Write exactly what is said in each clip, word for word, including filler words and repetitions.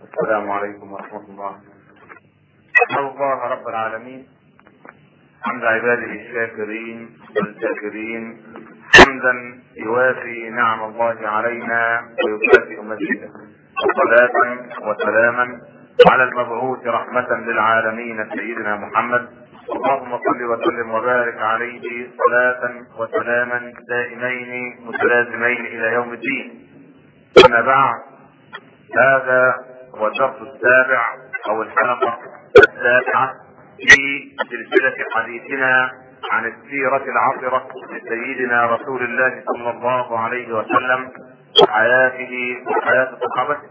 السلام عليكم ورحمة الله. أحمد الله رب العالمين حمد عباده الشاكرين والذاكرين، حمدا يوافي نعم الله علينا ويكافئ مزيده، وصلاة وسلاما على المبعوث رحمة للعالمين سيدنا محمد. اللهم صل وسلم وبارك عليه صلاة وسلاما دائمين متلازمين إلى يوم الدين. أما بعد، هذا هو الدرس السابع أو الحلقة السابعة في سلسلة حديثنا عن السيرة العطرة لسيدنا رسول الله صلى الله عليه وسلم وحياته وحياة صحابته.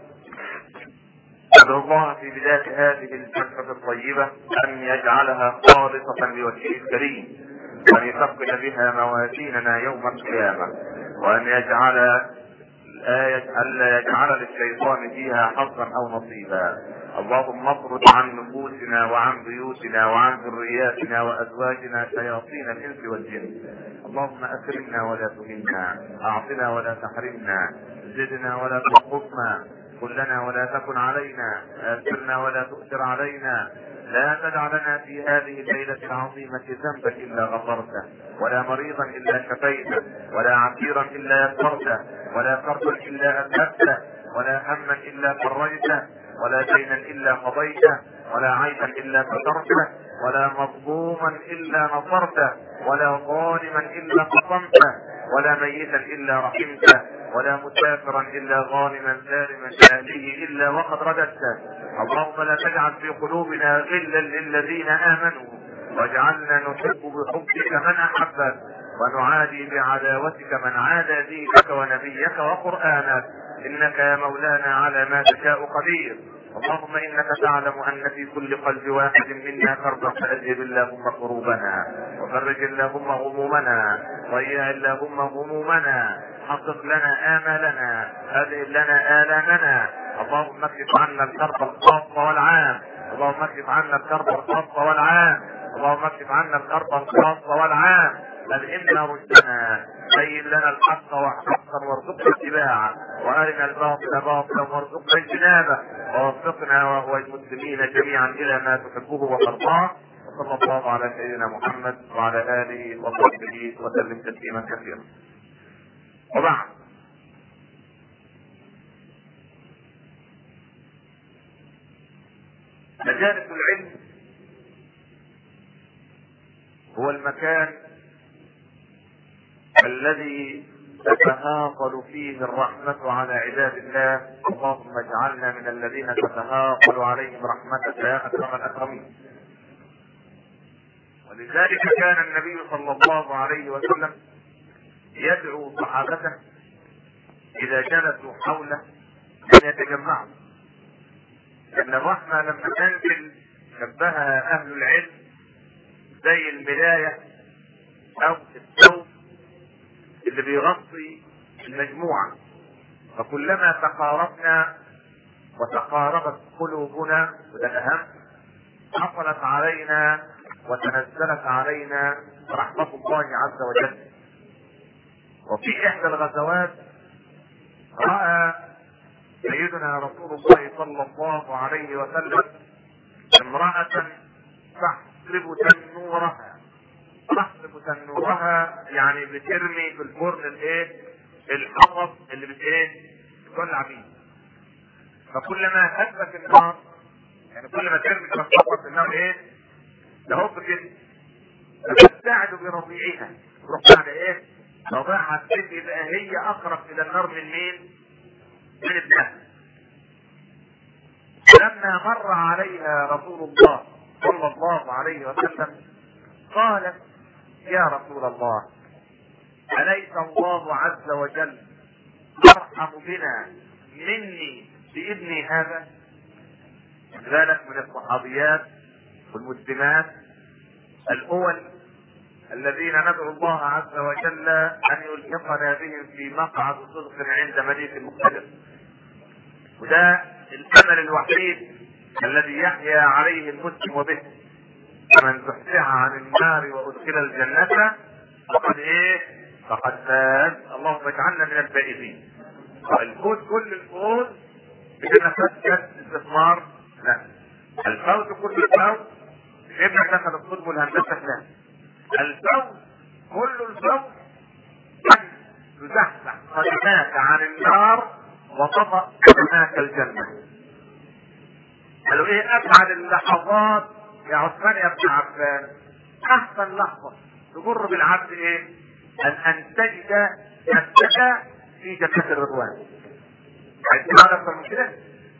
أدعو الله في بداية هذه الجلسة الطيبة أن يجعلها خالصة لوجهه الكريم، وأن يثقل بها موازيننا يوم القيامة، وأن يجعل الآية ألا يجعل للشيطان فيها حظا أو نصيبا. اللهم اطرد عن نفوسنا وعن بيوتنا وعن ذرياتنا وأزواجنا شياطين الإنس والجن. اللهم أكرمنا ولا تهنا، أعطنا ولا تحرمنا، زدنا ولا تنقصنا، كلنا ولا تكن علينا، آثرنا ولا تؤثر علينا. لا تدع لنا في هذه الليلة العظيمة ذنبا إلا غفرته، ولا مريضا إلا شفيته، ولا عسيرا إلا يسرته، ولا كربا إلا أذهبته، ولا هما إلا فرجته، ولا دينا إلا قضيته، ولا عيبا إلا سترته، ولا مظلوما إلا نصرته، ولا ظالما إلا قصمته، ولا ميتا إلا رحمته، ولا مسافرا إلا غانما سالما شاهده إلا وقد رددته. اللهم لا تجعل في قلوبنا غلا للذين آمنوا، واجعلنا نحب بحبك من أحبك، ونعادي بعداوتك من عادى دينك ونبيك وقرآنك، إنك يا مولانا على ما تشاء قدير. اللهم إنك تعلم أن في كل قلب واحد منا كربا، فأذهب اللهم كروبنا، وفرج اللهم غمومنا، ضيع اللهم همومنا، حقق لنا آمالنا، أذهب لنا آلامنا. اللهم اكشف عنا الكرب الخاص والعام، اللهم اكشف عنا الكرب الخاص والعام، اللهم اكشف عنا الكرب الخاص والعام. ألهمنا رشدنا، بين لنا الحق وحقا وارزقنا اتباعه، وارنا الباطل باطلا وارزقنا اجتنابه، ووفقنا وهو المسلمين جميعا الى ما تحبه وترضاه. وصلى الله على سيدنا محمد وعلى اله وصحبه وسلم تسليما كثيرا. وبعد، مجالس العلم هو المكان الذي تتهاقل فيه الرحمة على عباد الله. اللهم اجعلنا من الذين تتهاقل عليهم رحمتك يا أكرم الأكرمين. ولذلك كان النبي صلى الله عليه وسلم يدعو صحابته إذا جلسوا حوله أن يتجمعوا، لأن الرحمة لما تنزل شبهها أهل العلم زي الملاية أو الثوب اللي بيغطي المجموعة، فكلما تقاربنا وتقاربت قلوبنا، وده الأهم، حصلت علينا وتنزلت علينا رحمة الله عز وجل. وفي إحدى الغزوات رأى سيدنا رسول الله صلى الله عليه وسلم امرأة تحسب تنورها، تحسب تنورها يعني بترمي في الفرن الايه الحطب اللي بت ايه بتولع بيه. فكلما هبت النار، يعني كل ما ترمي في الحطب في النار ايه تهب كده، فتبتعد برضيعها، تروح بعد ايه رضيعها الست، يبقى هي اقرب الى النار من مين؟ من ابنها. لما مر عليها رسول الله صلى الله عليه وسلم قالت: يا رسول الله، أليس الله عز وجل أرحم بنا مني بابني هذا؟ ذلك من الصحابيات والمسلمات الأول الذين ندعو الله عز وجل أن يلحقنا بهم في مقعد صدق عند مليك المقتدر. وده الأمل الوحيد الذي يحيا عليه المسلم وبه، من زحزح عن النار وادخل الجنة فقد ايه فقد فاز. اللهم اجعلنا من الفائزين. الفوز كل الفوز الجنه فسد استثمار؟ لا. الفوز كل الفوز ابنك دخل الطب والهندسه؟ لا. الفوز كل الفوز ان تزحزح قدماك عن النار وتطأ قدماك الجنه. قالوا ايه ابعد اللحظات يا عثمان يا ابن عفان؟ احسن لحظه تمر بالعبد ايه؟ ان ان تجد نفسك في جنة الرضوان. عايز تعرف اكثر من كده؟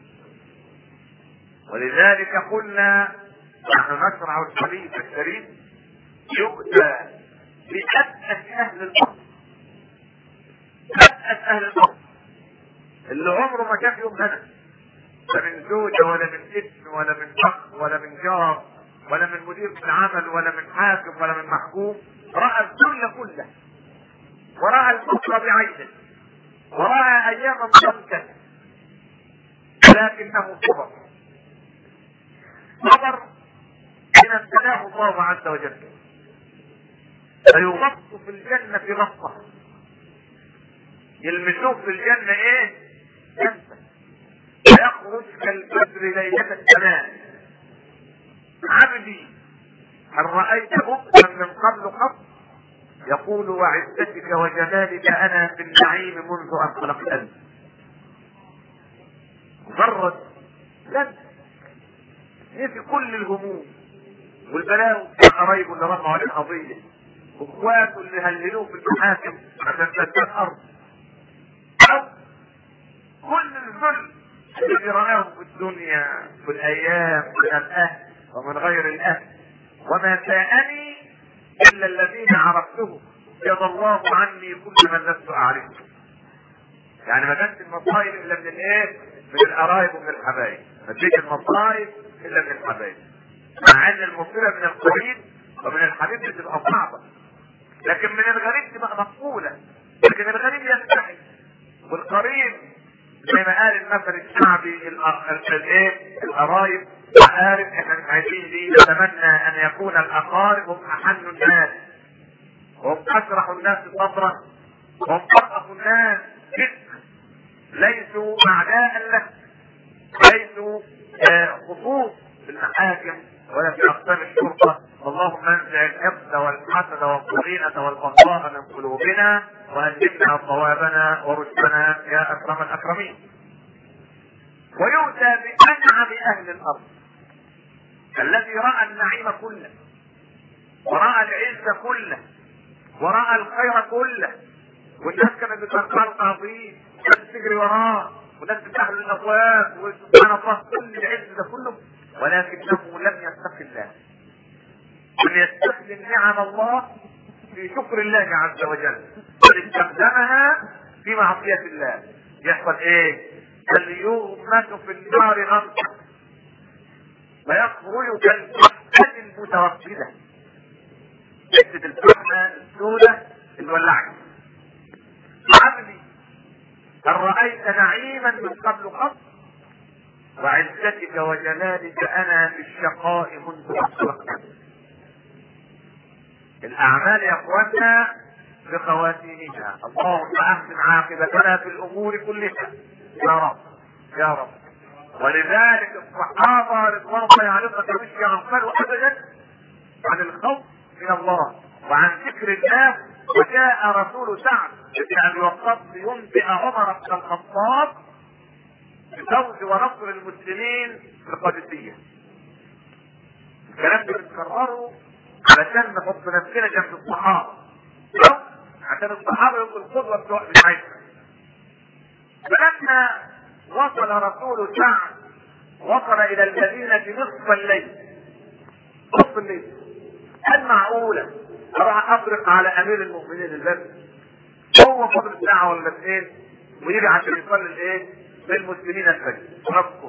ولذلك قلنا نحن نشرع الحديث الشريف يؤتى بأبأس اهل الارض، أبأس اهل الارض اللي عمره ما كان يوم هنا، لا من زوجة ولا من ابن ولا من اخ ولا من جار ولا من مدير في العمل ولا من حاكم ولا من محكوم، رأى الدنيا كلها ورأى الكفر بعينه ورأى اياما ضنكا، لكنه صبر صبر ان ابتلاه الله عز وجل فيغط في الجنة غطة، يلمسوه في الجنة ايه؟ جنة، فيخرج كالبدر ليلة السماء. عبدي هل رأيت مؤمنا من قبل قط؟ يقول وعزتك وجلالك انا في النعيم منذ ان خلقتني. مجرد لن في كل الهموم والبلاوي والقرايب اللي رفعوا عليه القضيه واخواته اللي هللوه في المحاكم عشان تسدد ارض، او كل الذل الذي رآه في الدنيا في الايام من الاهل ومن غير الاهل. وما ساءني الا الذين عرفته جزى الله عني كل من لست اعرفه. يعني ما كانت المصائب الا من الايه؟ من القرايب ومن الحبايب. ما تجيش المصائب الا من الحبايب، مع ان المصيبه من القريب ومن الحبيب بتبقى صعبه، لكن من الغريب تبقى مقبوله. لكن الغريب يستحي والقريب زي ما قال المثل الشعبي الايه؟ القرايب عارف احنا مش عايزين دي، نتمنى ان يكون الاقارب هم احن الناس وهم اشرح الناس صبرا وهم ارأف الناس جدا، ليسوا اعداء لك، ليسوا خصوص في المحاكم ولا في اقسام الشرطه. اللهم انزع الحقد والحسد والضغينه والبغضاء من قلوبنا والهمنا صوابنا ورشدنا يا اكرم الاكرمين. ويؤتى بانعم اهل الارض الذي راى النعيم كله وراى العز كله وراى الخير كله، والناس كانت بتنقل عظيم والناس تجري وراه والناس تفتح له الابواب وسبحان الله كل العز ده كله، ولكنه لم يتق الله، لم يستخدم نعم الله في شكر الله عز وجل، بل استخدمها في معصية الله. يحصل ايه؟ فليغمس في النار غمسة فيخرج كالفحمة المتوقدة، حتة الفحمة السوداء المولعة. عبدي هل رأيت نعيما من قبل قط؟ وعزتك وجلالك انا في الشقاء منذ ان خلقتني. الاعمال يا اخواننا بخواتيمها. اللهم احسن عاقبتنا في الامور كلها يا رب يا رب. ولذلك الصحابه رضوان الله عليهم ما كانوش يغفلوا ابدا عن الخوف من الله وعن ذكر الله. وجاء رسول سعد بن ابي وقاص ينبئ عمر بن الخطاب بفوز ونصر المسلمين في القادسيه. الكلام ده بنكرره علشان نحط نفسنا جنب الصحابه، عشان الصحابه يبقوا القدوه بتاعتنا. فلما وصل رسول سعد وصل الى المدينه نصف الليل، نصف الليل هل معقوله اروح اطرق على امير المؤمنين الباب هو فضل ساعه ولا اثنين ويجي عشان يصلي الايه بالمسلمين الفجر؟ ربكم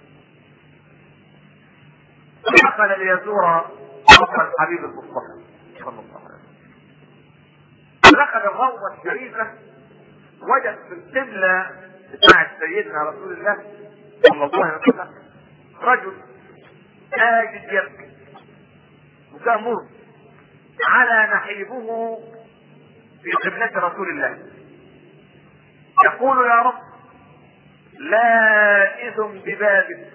دخل ليزور قصر الحبيب المصطفى صلى الله عليه وسلم. دخل الروضه الشريفه وجد في القبله بتاعت سيدنا رسول الله صلى الله عليه وسلم رجل ساجد يبكي وتأمر على نحيبه في قبلة رسول الله، يقول يا رب لائذ ببابك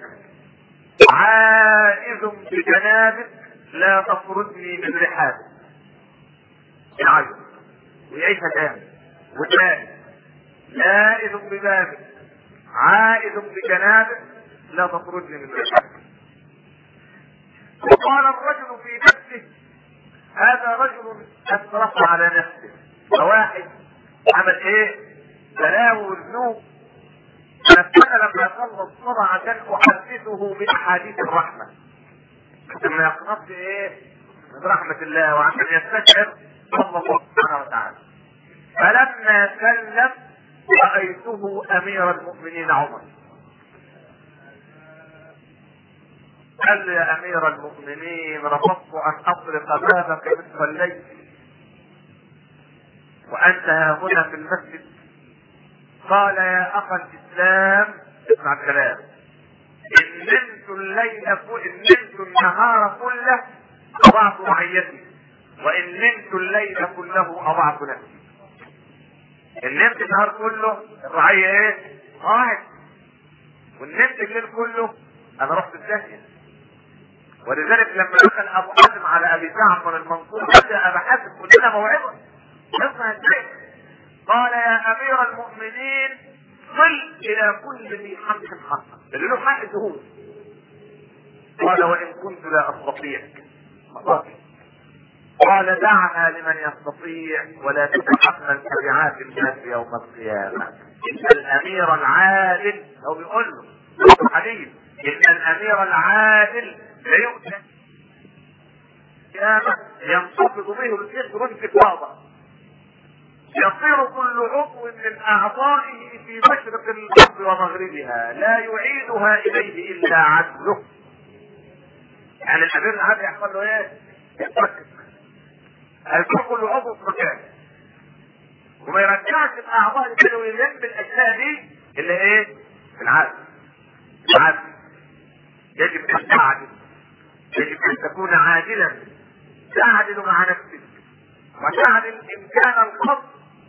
عائذ بجنابك لا تطردني من رحابك. يعيط ويعيشها تاني وتاني. لائذ ببابك عائذ بجنابك لا تطردني من رحابك. وقال الرجل في نفسه هذا رجل اسرف على نفسه. فواحد عمل ايه؟ بلاوي وذنوب. انا لما اخلص الصلاه عشان احدثه باحاديث الرحمه ثم يقنط ايه؟ من رحمه الله وعشان يستشعر الله سبحانه وتعالى. فلما سلم رايته امير المؤمنين عمر. قال لي يا امير المؤمنين رفضت ان اطرق بابك مثل الليل وانت ها هنا في المسجد. قال يا اخا الاسلام اسمع الكلام. ان نمت الليل ان نمت النهار كله اضعت رعيتي وان نمت الليل كله اضعت نفسي. ان نمت النهار كله الرعيه ايه؟ قاعد. وان نمت الليل كله انا رحت الداهيه. ولذلك لما دخل ابو حاتم على ابي جعفر المنصور قال يا ابا حاتم قل لنا موعظه. اسمع ازاي؟ قال يا امير المؤمنين صل الى كل ذي حق حقا اللي له حق شهود. قال وان كنت لا استطيع. قال دعها لمن يستطيع ولا تتحمل تبعات الناس يوم القيامه. ان الامير العادل هو بيقول له الحديث ان الامير العادل ليؤتى القيامه ينتفض به الجسر انتفاضه يصير كل عضو من اعضائه في مشرق الارض ومغربها لا يعيدها اليه الا عدله. يعني الامير العادل يحصل له ايه؟ يتركز هيكون كل عضو في مكانه وما يرجعش الاعضاء اللي كانوا يلم بالاشياء دي اللي ايه؟ العدل. العدل يجب ان تعدل. يجب ان تكون عادلا. تعدل مع نفسك وتعدل ان كان الخط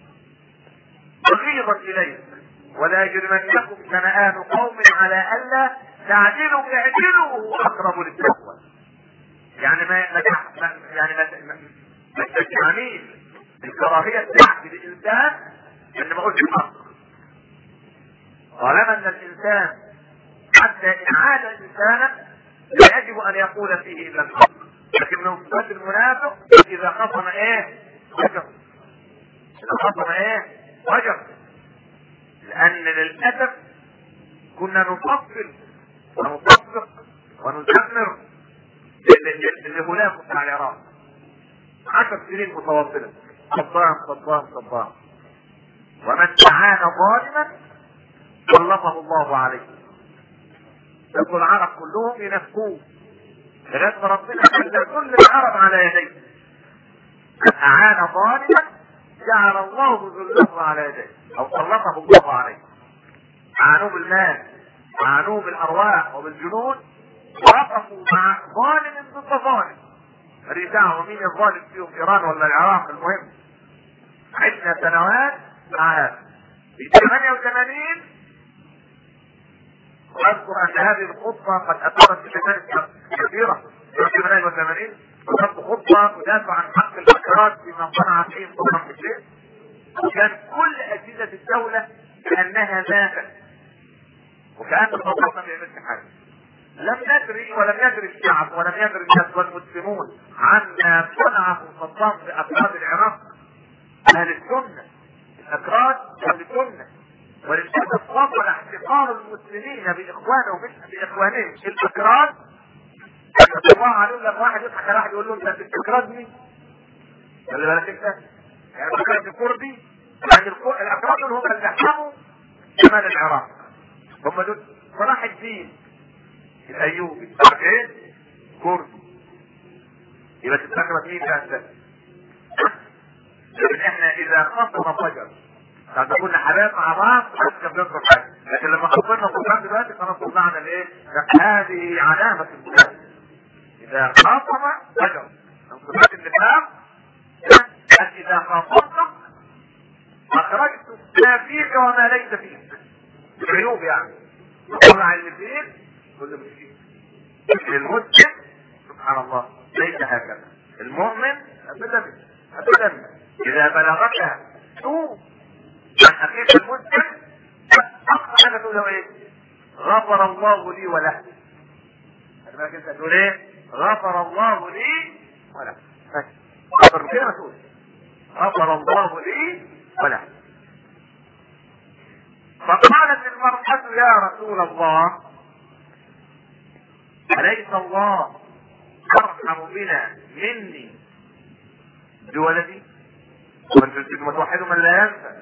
بغيضا اليك ولا يجرمنكم شنآن قوم على الا تعدلوا اعدلوا وهو اقرب للتقوى. يعني ما ما يعني ما ما تجعلين الكراهيه بتاعت الانسان ان ما قلت الحق. طالما ان الانسان حتى ان عاد انسانا لا يجب ان يقول فيه الا الحق. لكن من صفات المنافق اذا خصم ايه؟ وجر. اذا خصم ايه؟ وجر. لان للاسف كنا نفصل ونطبق ونزمر لهلاك بتاع العراق عشر سنين متواصله صبام صبام صبام. ومن تعان ظالما سلطه الله عليه. يبقوا العرب كلهم ينفقوه لغايه ما ربنا خلى كل العرب على يديه. من اعان ظالما جعل الله ذله على يديه او سلطه الله عليه. اعانوه بالمال اعانوه بالارواح وبالجنود وقفوا مع ظالم ضد ظالم. ماليش دعوه مين الظالم فيهم ايران ولا العراق. المهم عشنا سنوات مع هذا. في ثمانية وثمانين واذكر ان هذه الخطبه قد اثرت في شتات كثيره في ثمانية وثمانين. وكانت خطبه تدافع عن حق الاكراد فيما صنع فيهم صنع الشيء. وكان كل اجهزه الدوله كانها ذاتت وكان الضباط ما بيعملش حاجه. لم يدري ولم يدري الشعب ولم يدري الناس والمسلمون عما صنعه صدام بافراد العراق. اهل السنه الاكراد اهل السنه وللاسف وصل احتقار المسلمين باخوانهم باخوانهم الاكراد. الله عليهم لما واحد يضحك على واحد يقول له انت بتكرهني. خلي بالك انت يعني الكرد الكردي يعني الاكراد هم اللي حموا شمال العراق. هم دول صلاح الدين الايوبي ايه؟ كردي. يبقى تتذكر مين ده؟ لكن احنا اذا خصم فجر كنا كنا حبايب مع بعض مش كنا بنضرب حاجه. لكن لما خصمنا فجر دلوقتي خلاص طلعنا لايه؟ هذه علامه البلاد. اذا خاصم فجر من صفات النفاق اذا خاصمت اخرجت ما فيك وما ليس فيك. العيوب يعني طلع اللي فيه كل مش فيه. المسلم سبحان الله ليس هكذا. المؤمن ابدا ابدا اذا بلغك سوء عن اخيك المسلم اقصى حاجه تقول له ايه؟ غفر الله لي وله. خلي انت تقول ايه؟ غفر الله لي وله. غفر كده ما تقول غفر الله لي وله. فقالت المرأة يا رسول الله أليس الله أرحم بنا مني بولدي؟ وانتم متوحدوا من لا ينسى.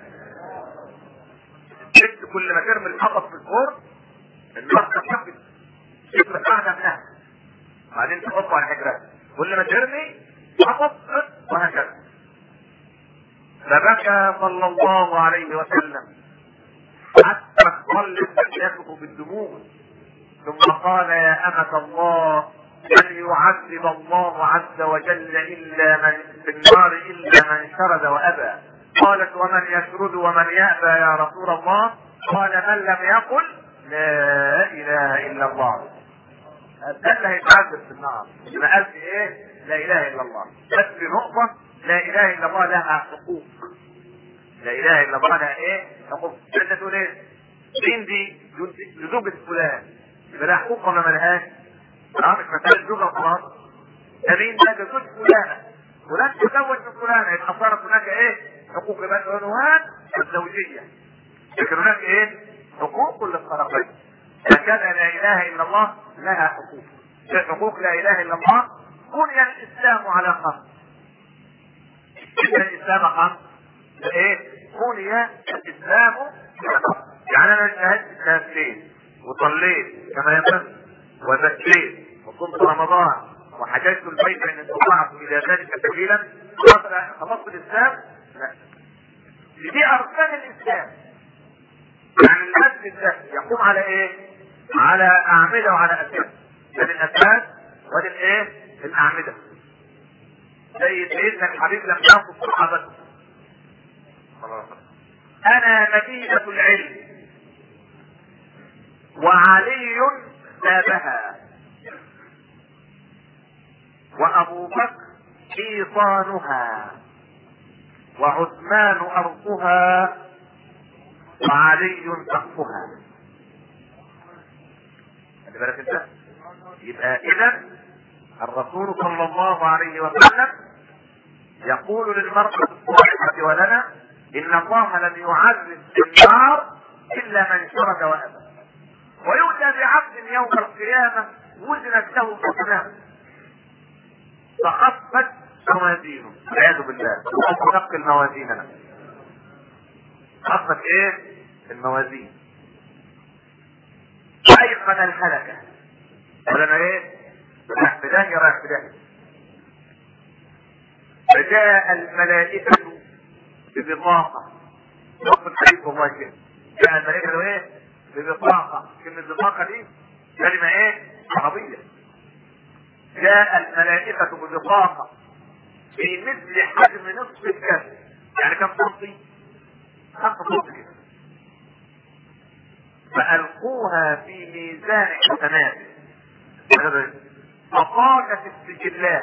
الست كل ما ترمي الحطب في الفرن المرأة تحفظ تفرق قاعدة منها بعدين تحطه على حجرها، كل ما ترمي حطب وهكذا. فبكى صلى الله عليه وسلم حتى اختلت لحيته بالدموع، ثم قال يا أمة الله لن يعذب الله عز وجل إلا من في النار إلا من شرد وأبى. قالت ومن يشرد ومن يأبى يا رسول الله؟ قال من لم يقل لا إله إلا الله. ده اللي هيتعذب في النار. ما قالش ايه؟ لا إله إلا الله. بس في نقطة لا إله إلا الله لها حقوق. لا إله إلا الله لها ايه؟ حقوق. انت تقول ايه؟ مين دي؟ لزوجة فلان. يبقى لها حقوق ولا ملهاش؟ اه مش مسألة زوجة وخلاص. ده مين ده؟ ده زوج فلانة. فلان تزوج من فلانة يبقى صارت هناك ايه؟ حقوق. يبقى العنوان الزوجية. لكن هناك ايه؟ حقوق للطرفين. هكذا لا اله الا الله لها حقوق. حقوق لا اله الا الله بني الاسلام على خمس. الاسلام خمس. ايه؟ بني الاسلام على خمس. يعني انا شهدت شهادتين وصليت كما ينبغي وزكيت وصمت رمضان وحججت البيت ان استطعت الى ذلك سبيلا خلصت الاسلام؟ لا. دي اركان الاسلام. يعني المسجد ده يقوم على ايه؟ على اعمده وعلى اساس. ادي الاساس وادي الايه؟ الاعمده. زي سيدنا الحبيب لما ينقص صحابته انا مدينة العلم وعلي بابها وابو بكر حيطانها وعثمان ارضها وعلي سقفها. خلي بالك انت. يبقى اذا الرسول صلى الله عليه وسلم يقول للمرأة الصالحة ولنا ان الله لم يعذب النار الا من شرد وابى. ويؤتى بعبد يوم القيامة وزنت له حسنات فخفت موازينه والعياذ بالله. اللهم ثقل موازيننا. خفت ايه؟ الموازين. ايقن الهلكة. ولنا ايه؟ رايح في داهية رايح في داهية. فجاء الملائكة ببطاقة. نص الحديث والله كده. جاء الملائكة ايه؟ ببطاقة. كلمة بطاقة دي كلمة ايه؟ عربية. جاء الملائكة ببطاقة في مثل حجم نصف الكف. يعني كم سنتي؟ خمسة سنتي. فألقوها في ميزان حسنات فطاشت السجلات.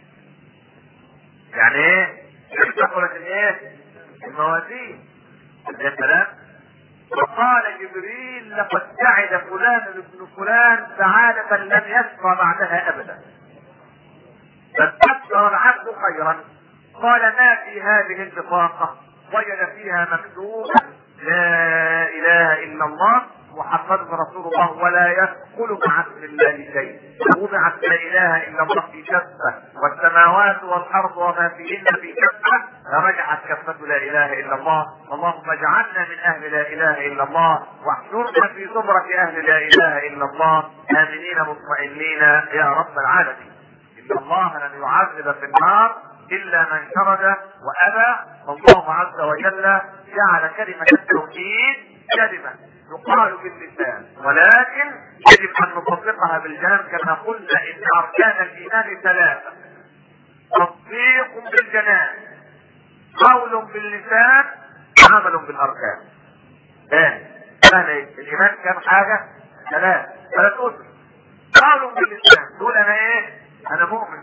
يعني ايه؟ اشتغلت الايه؟ الموازين. يا سلام. وقال جبريل لقد سعد فلان ابن فلان سعادة لم يشقى بعدها ابدا. فاستبشر العبد خيرا. قال ما في هذه البطاقة؟ وجد فيها مكتوب لا اله الا الله محمد رسول الله ولا يدخل مع اسم الله شيء. وضعت لا اله الا الله في كفه والسماوات والارض وما فيهن في كفه فرجعت كفه لا اله الا الله. اللهم اجعلنا من اهل لا اله الا الله واحشرنا في زمره اهل لا اله الا الله امنين مطمئنين يا رب العالمين. ان الله لن يعذب في النار الا من شرد وابى. الله عز وجل جعل كلمه التوحيد كلمه يقال باللسان ولكن يجب ان نطبقها بالجنان كما قلنا ان اركان الايمان ثلاثه. تصديق بالجنان، قول باللسان، عمل بالاركان. ثاني سهل ايه؟ الايمان كام حاجه؟ ثلاث ثلاث اسس. قالوا باللسان تقول انا ايه؟ انا مؤمن،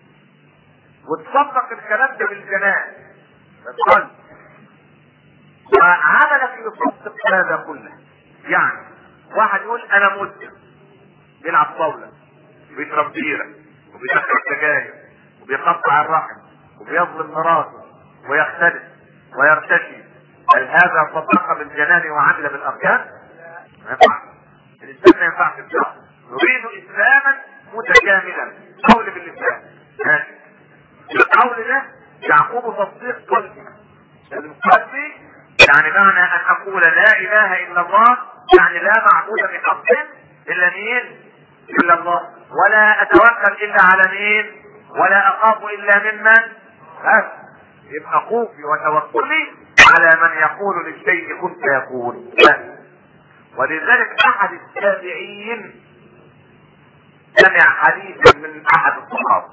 وتصدق الكلام ده بالجنان بالقلب، وعملك يصدق هذا كله. يعني واحد يقول انا مسلم، بيلعب طاوله وبيشرب بيره وبيشرب سجاير وبيقطع الرحم وبيظلم مراته ويختلف ويرتشي، هل هذا صدق بالجنان وعمل بالاركان؟ ما ينفعش. الانسان ما ينفعش الشرع. يريد اسلاما متكاملا، قول باللسان ماشي، القول ده يعقوب تصديق قلبي. قلبي يعني معنى ان اقول لا اله الا الله، يعني لا معبود بحق الا مين؟ الا الله، ولا اتوكل الا على مين؟ ولا اخاف الا ممن؟ بس يبقى خوفي وتوكلي على من يقول للشيء كن فيكون. ولذلك احد التابعين سمع حديثا من احد الصحابه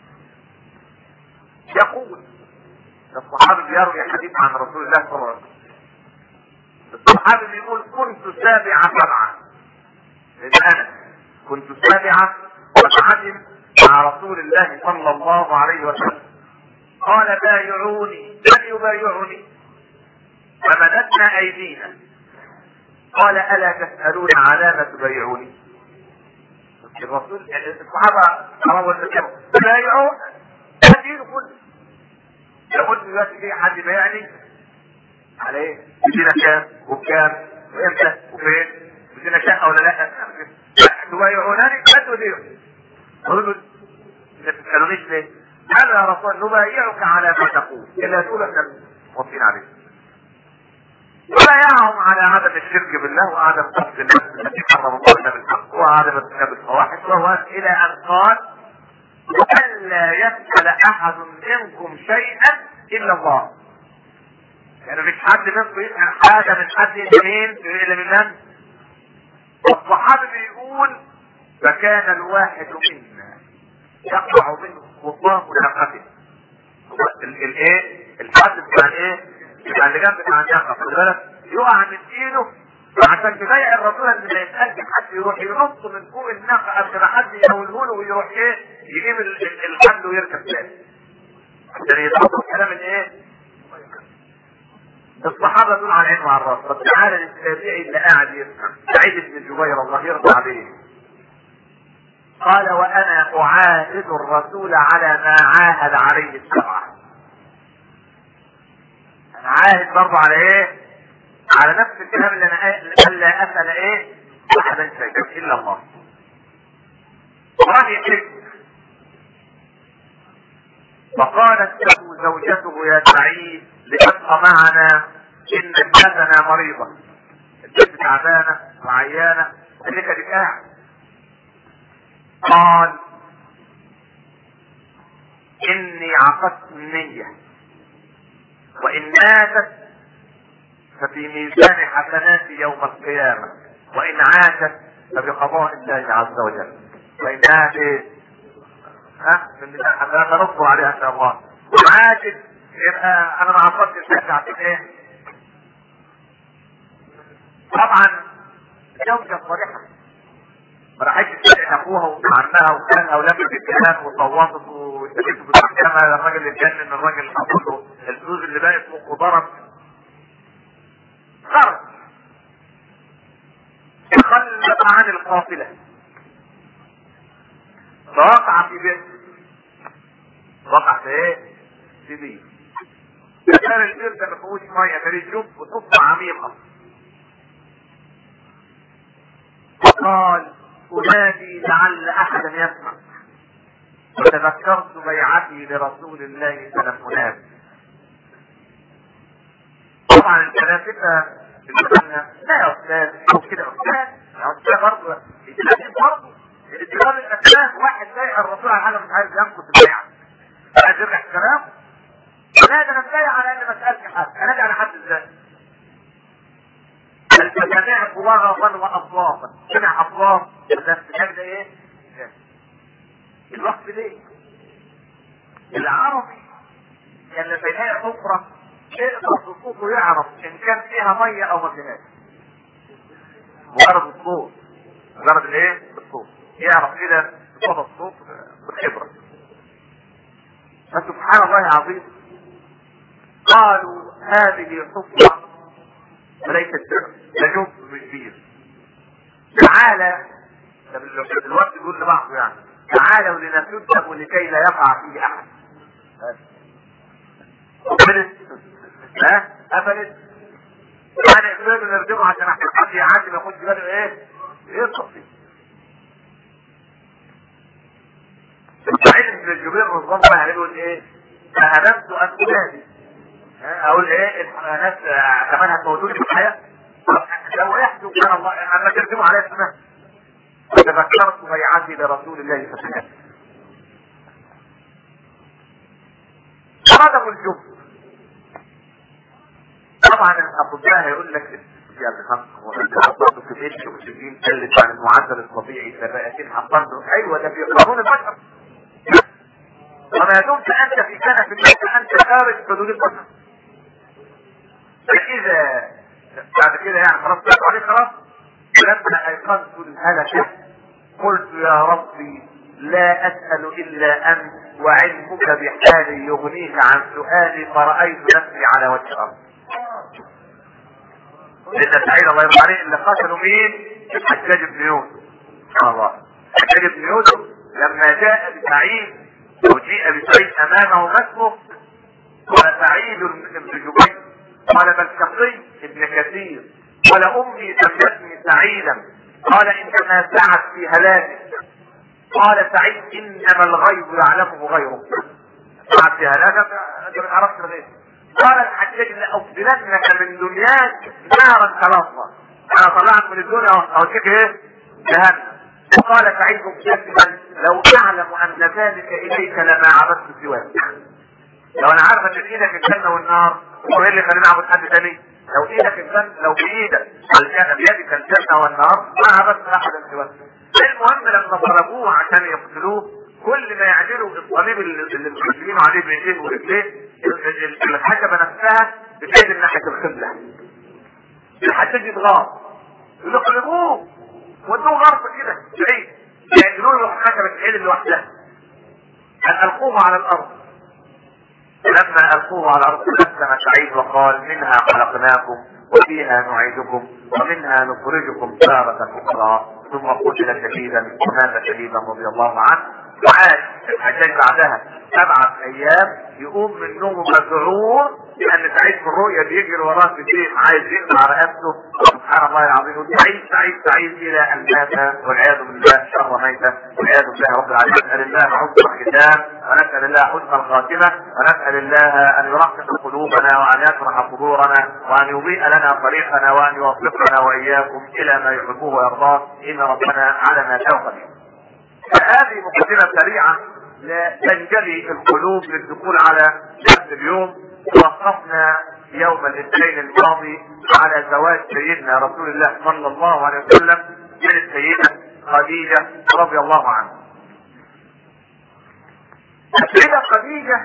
يقول، الصحابي بيروي حديث عن رسول الله صلى الله عليه وسلم، الصحابي بيقول كنت سابع سبعه، لان انا كنت سابع سبعه مع رسول الله صلى الله عليه وسلم، قال بايعوني، من يبايعني؟ فمددنا ايدينا، قال الا تسالون على ما تبايعوني؟ الرسول الصحابه قالوا له بايعوا الدين كله. يقول دلوقتي في حد بايعني على ايه؟ بدينا كام وبكام وامتى وفين؟ بدينا شقه ولا لا؟ تبايعونني لا تديروا. قالوا له ما تسالونيش ليه؟ قال يا رسول نبايعك على ما تقول، الا تقول احنا موافقين عليه. وبايعهم على عدم الشرك بالله وعدم قصد النفس التي حرم الله بالحق وعدم ارتكاب الفواحش، وهو الى ان قال والا يسال احد منكم شيئا الا الله. يعني مش حد منكم يسال حاجه من حد الا مين؟ الا من من؟ والصحابي بيقول فكان الواحد منا يقطع منه خطاه ناقته. الايه؟ الحادث بتاع الايه؟ بتاع اللي جنب بتاع الناقه، خد بالك يقع من ايده عشان تضايق الرسول ان ما يسالش حد، يروح ينط من فوق الناقه قبل ما حد يقوله له ويروح ايه؟ يجيب الحبل ويركب تاني عشان يطبق كلام الايه؟ الصحابه دول على العين وعلى الراس. طب تعالى للتابعي اللي قاعد يفهم، سعيد بن جبير الله يرضى عليه، قال وانا اعاهد الرسول على ما عاهد عليه السبعه. انا عاهد برضه على ايه؟ على نفس الكلام اللي انا قال لا اسال ايه؟ احدا شيئا الا الله. وراح يحج، فقالت له زوجته يا سعيد لابقى معنا ان ابنتنا مريضه، البنت تعبانه وعيانه اللي كانت قاعد. قال اني عقدت النيه وان ماتت ففي ميزان حسناتي يوم القيامه، وان عاشت فبقضاء الله عز وجل، وان ماتت ها من ميزان حسناتها نصبر عليها ان شاء الله، وان عاشت يبقى انا ما عقدتش الشركه ايه؟ طبعا زوجة صالحة ما راحتش تسأل اخوها وعنها وكانها ولمت الكلام وصوتت واشتكت في المحكمة الراجل اللي اتجنن، الراجل اللي حط له الفلوس اللي بقت فوق وضرب، خرج تخلف عن القافلة فوقع في بئر. وقع في ايه؟ في بئر. كان البئر ده ما فيهوش ميه، كان الجوف وحفرة عميقة. فقال أنادي لعل أحدا يسمع، وتذكرت بيعتي لرسول الله فلم أنادي. طبعا الفلاسفة اللي لا يا أستاذ أو كده أستاذ يا أستاذ برضه الإسلام برضه الإسلام الأساس واحد زي الرسول على حاجة مش عايز ينقص البيعة، عايز يرجع كلامه. لا ده أنا متضايق على إني ما أسألش حد، أنا أدعي على حد إزاي؟ الجميع بلغة وأطلافا، جميع أطلاف بس ده إيه؟ الوقت ليه؟ العربي اللي بيلاقي حفرة يقدر بصوته يعرف إن كان فيها مية أو ما فيهاش. مجرد الصوت، مجرد الايه؟ الصوت، يعرف كده صوت الصوت بالخبره. فسبحان الله العظيم قالوا هذه حفرة ليست بئر، ده جب مش بير. تعالى الوقت يقول لبعضه يعني تعالوا لنسده لكي لا يقع فيه احد. قفلت ها قفلت يعني اقفلوا نرجمه عشان حد يعدي ما ياخدش باله ايه؟ يسقط فيه. سعيد بن الجبير رضي الله عنه يقول ايه؟ فهمت ان انادي اقول ايه؟ الناس كمان هتموتوني في الحياه لو يحدث كان الله اما ترجموا عليه السماء. فتذكرت بيعتي لرسول الله صلى الله عليه وسلم فرده الجب. طبعا الاطباء هيقول لك يا الخنق وانت حطيته في بيتك واكسجين قلت عن المعدل الطبيعي فبقيتين حطيته. ايوه ده في قانون البشر، وما دمت انت في كنف الناس انت خارج حدود البشر. فاذا بعد كده يعني خلاص طلعت عليه خلاص. لما ايقنت الهلكه قلت يا ربي لا اسال الا انت وعلمك بحالي يغنيك عن سؤالي، فرأيت نفسي على وجه الارض. لان سعيد الله يرضى عليه اللي قتلوا مين؟ الحجاج بن يوسف. سبحان الله. الحجاج بن يوسف لما جاء بسعيد او جيء بسعيد امامه مسلك قال سعيد بن جبير قال بل شقي ابن كثير قال امي سمتني سعيدا قال انما سعت في هلاكك قال سعيد انما الغيب يعلمه غيره. سعت في هلاكك انت ما تعرفش غيره. قال الحجاج لأفضلنك من دنياك نارا خلاصا انا طلعت من الدنيا اوديك ايه؟ جهنم. وقال سعيد مكتسبا لو اعلم ان ذلك اليك لما عبدت سواك. لو انا عارف ان ايدك الجنه والنار هو اللي خلينا نعبد حد تاني. لو ايدك الجنه لو بايدك الجنه بيدك الجنه والنار ما عبدت احدا سواك. المهم لما ضربوه عشان يقتلوه كل ما يعملوا الصليب اللي المسلمين عليه بايديه ورجليه الحجبه نفسها بتجد ناحيه القبله. الحجاج يتغاظ يقلبوه ودوه غرفه كده بعيد يعملوا له حجبه العيد لوحدها ان القوه على الارض. لما القوه على الارض تبسم سعيد وقال منها خلقناكم وفيها نعيدكم ومنها نخرجكم تارة اخرى ثم قتل شهيدا ومات شهيدا رضي الله عنه. وعاش الحجاج بعدها سبعة ايام يقوم من نومه مذعور لان سعيد في الرؤيا بيجري وراه في السيف عايز يقطع رقبته. سبحان الله العظيم سعيد سعيد سعيد الى ان مات والعياذ بالله شر ميته والعياذ بالله رب العالمين. نسال الله حسن الختام ونسال الله حسن الخاتمه ونسال الله ان يرقق قلوبنا وان يشرح صدورنا وان يضيء لنا طريقنا وان يوفقنا واياكم الى ما يحبه ويرضاه ان ربنا على ما توفق. فهذه مقدمه سريعه لتنجلي القلوب للدخول على درس اليوم. وقفنا يوم الاثنين الماضي على زواج سيدنا رسول الله صلى الله عليه وسلم من السيدة خديجة رضي الله عنها. السيدة خديجة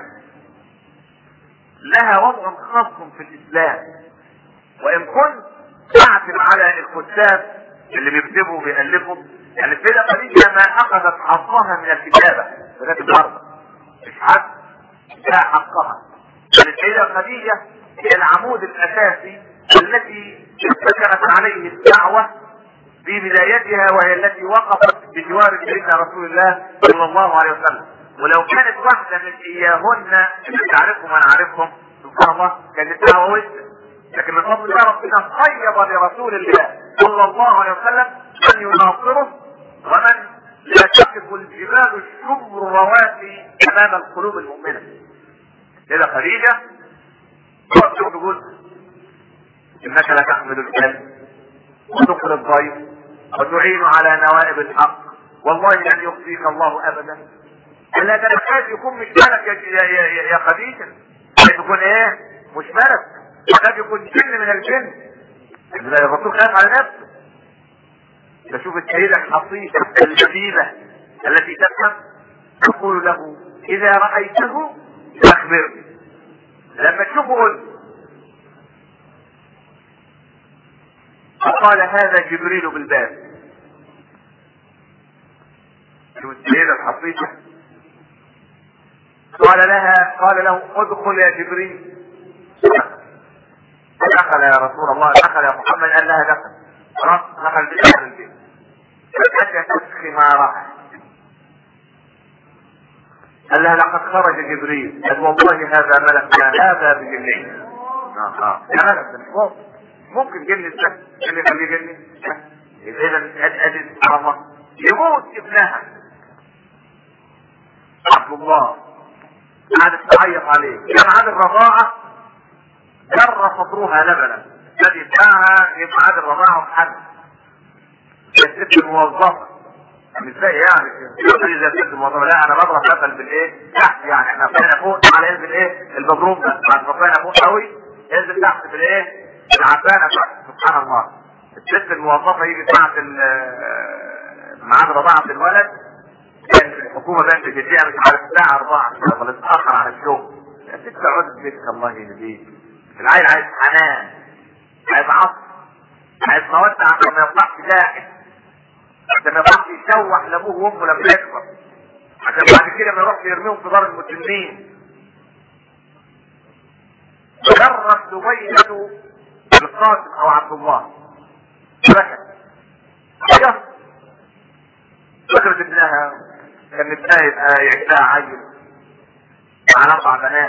لها وضع خاص في الاسلام، وان كنت اعتب على الكتاب اللي بيكتبوا بيألفوا يعني السيدة خديجة ما اخذت حقها من الكتابة ذات الارض مش حد لا حقها. السيدة خديجة هي العمود الاساسي التي ابتكرت عليه الدعوة في بدايتها وهي التي وقفت بجوار سيدنا رسول الله صلى الله عليه وسلم. ولو كانت واحدة من اياهن اللي تعرفهم وانا عارفهم سبحان الله كانت دعوة وسط. لكن من فضل الله ربنا خيب لرسول الله صلى الله عليه وسلم من يناصره ومن لا تقف الجبال الشمر الرواسي امام القلوب المؤمنة. كده خديجة تقول انك لا تحمل الكلب وتقر الضيف وتعين على نوائب الحق والله لن يخزيك الله ابدا. الا ده محتاج يكون مش ملك يا, يا, يا, يا خديجة. محتاج يكون ايه؟ مش ملك، محتاج يكون جن من الجن. الرسول خاف على نفسه. تشوف السيدة الحصيفة الجديدة التي تفهم تقول له اذا رأيته فاخبرني. لما تشوفه قل فقال هذا جبريل بالباب. شو السيدة الحفيظة قال لها قال له ادخل يا جبريل. دخل يا رسول الله، دخل يا محمد. قال لها دخل خلاص، دخل دخل البيت حتى تسخي ما راح. قال لها لقد خرج جبريل. قال والله هذا ملك هذا بجنين. اه اه يا ملك ممكن جن السهل اللي يخليه جن. اذا ادي سبحان الله يموت ابنها عبد الله، قعدت تعيط عليه. كان عاد الرضاعة جر صدرها لبنا، الذي بتاعها يبقى عاد الرضاعة وحد. الست الموظفة مش زي يعني زي الست الموظفة، لا انا بضرب مثل بالايه تحت، يعني احنا ربنا فوق على ينزل ايه البدروم ده، بعد ربنا فوق قوي ينزل تحت بالايه العفانة تحت. سبحان الله. الست الموظفة يجي ساعة ميعاد رضاعة الولد، كان الحكومة بقى بتديها مش عارف ساعة أربعة ولا تتأخر على الشغل. يا ست عود بيتك الله يهديك. العيل عايز حنان، عايز عصر، عايز مودة عشان ما يطلعش داعي، عشان ما يطلعش يشوح لأبوه وأمه لما يكبر، عشان بعد كده ما يروحش يرميهم في دار المسلمين. جرت زبيدة القاسم أو عبد الله بكت بكت فكرة ابنها، كان ابنها يبقى يعيشها عيل مع اربع بنات.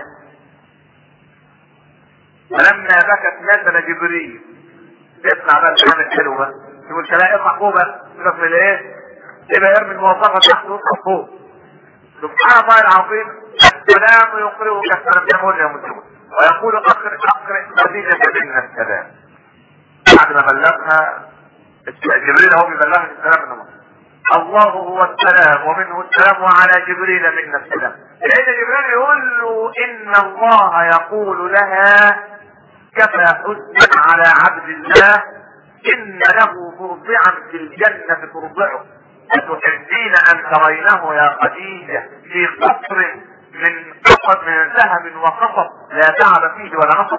فلما بكت نزل جبريل. اسمع بقى الكلام الحلو بقى، شوف الكلام اطلع فوق بقى، شوف من ايه؟ يبقى يرمي الموظفة تحت ويطلع فوق. سبحان الله العظيم. السلام يقرئك السلام يقول يا مسلم ويقول اقرئ اقرئ خديجة منا السلام. بعد ما بلغها جبريل هو بيبلغها السلام من الله. الله هو السلام ومنه السلام وعلى جبريل منا السلام. لأن جبريل يقول له إن الله يقول لها كفى حزنا على عبد الله إن له مرضعا في الجنة ترضعه أتحبين أن ترينه يا خديجة في قصر من قصر من ذهب وقصب لا تعب فيه ولا نصب.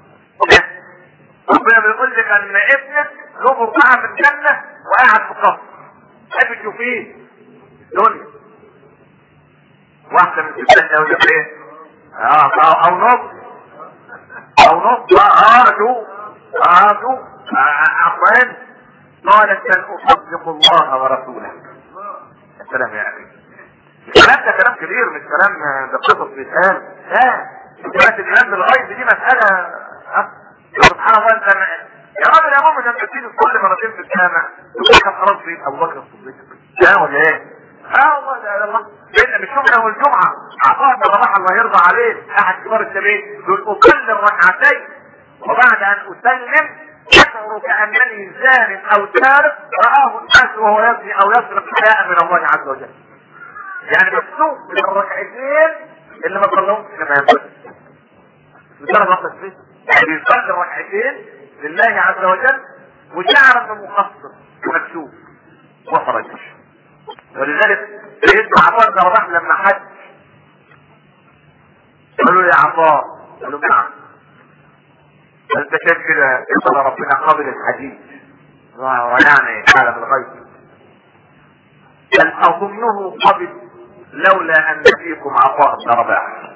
ربنا بيقول لك أن ابنك له مرضعا في الجنة وقاعد في قصر تحب تشوفيه دنيا. واحدة من الستات يقول لك ايه؟ اه او نص او نص اه شو اه شو عفوان. قالت لن اصدق الله ورسوله. يا سلام يا اخي، الكلام ده كلام كبير مش كلام ده قصص بيتقال. لا دلوقتي الكلام بالغيب دي مسألة سبحان الله. انت يا راجل يا ماما انت بتيجي كل مرتين في الجامع تقول كان خلاص بيت ابو بكر الصديق لا ولا ايه؟ اه والله لا الله لان مش يوم يوم الجمعه عطاء بن رباح الله يرضى عليه احد كبار التابعين يقول اصلي الركعتين وبعد ان اسلم اشعر كانني زان او سارق راه الناس وهو يبني او يسرق حياء من الله عز وجل. يعني مكتوب من الركعتين اللي ما صلوش كما ينبغي. بتعرف واحده فيه يعني بيصلي الركعتين لله عز وجل وشعر انه مقصر ومكشوف وخرج. ولذلك سيدنا عطاء بن رباح لما حج قالوا يا عطاء، قالوا نعم انت شايف كده ان ربنا قابل الحديث ويعني عالم الغيب. بل اظنه قبل لولا ان فيكم عطاء بن رباح.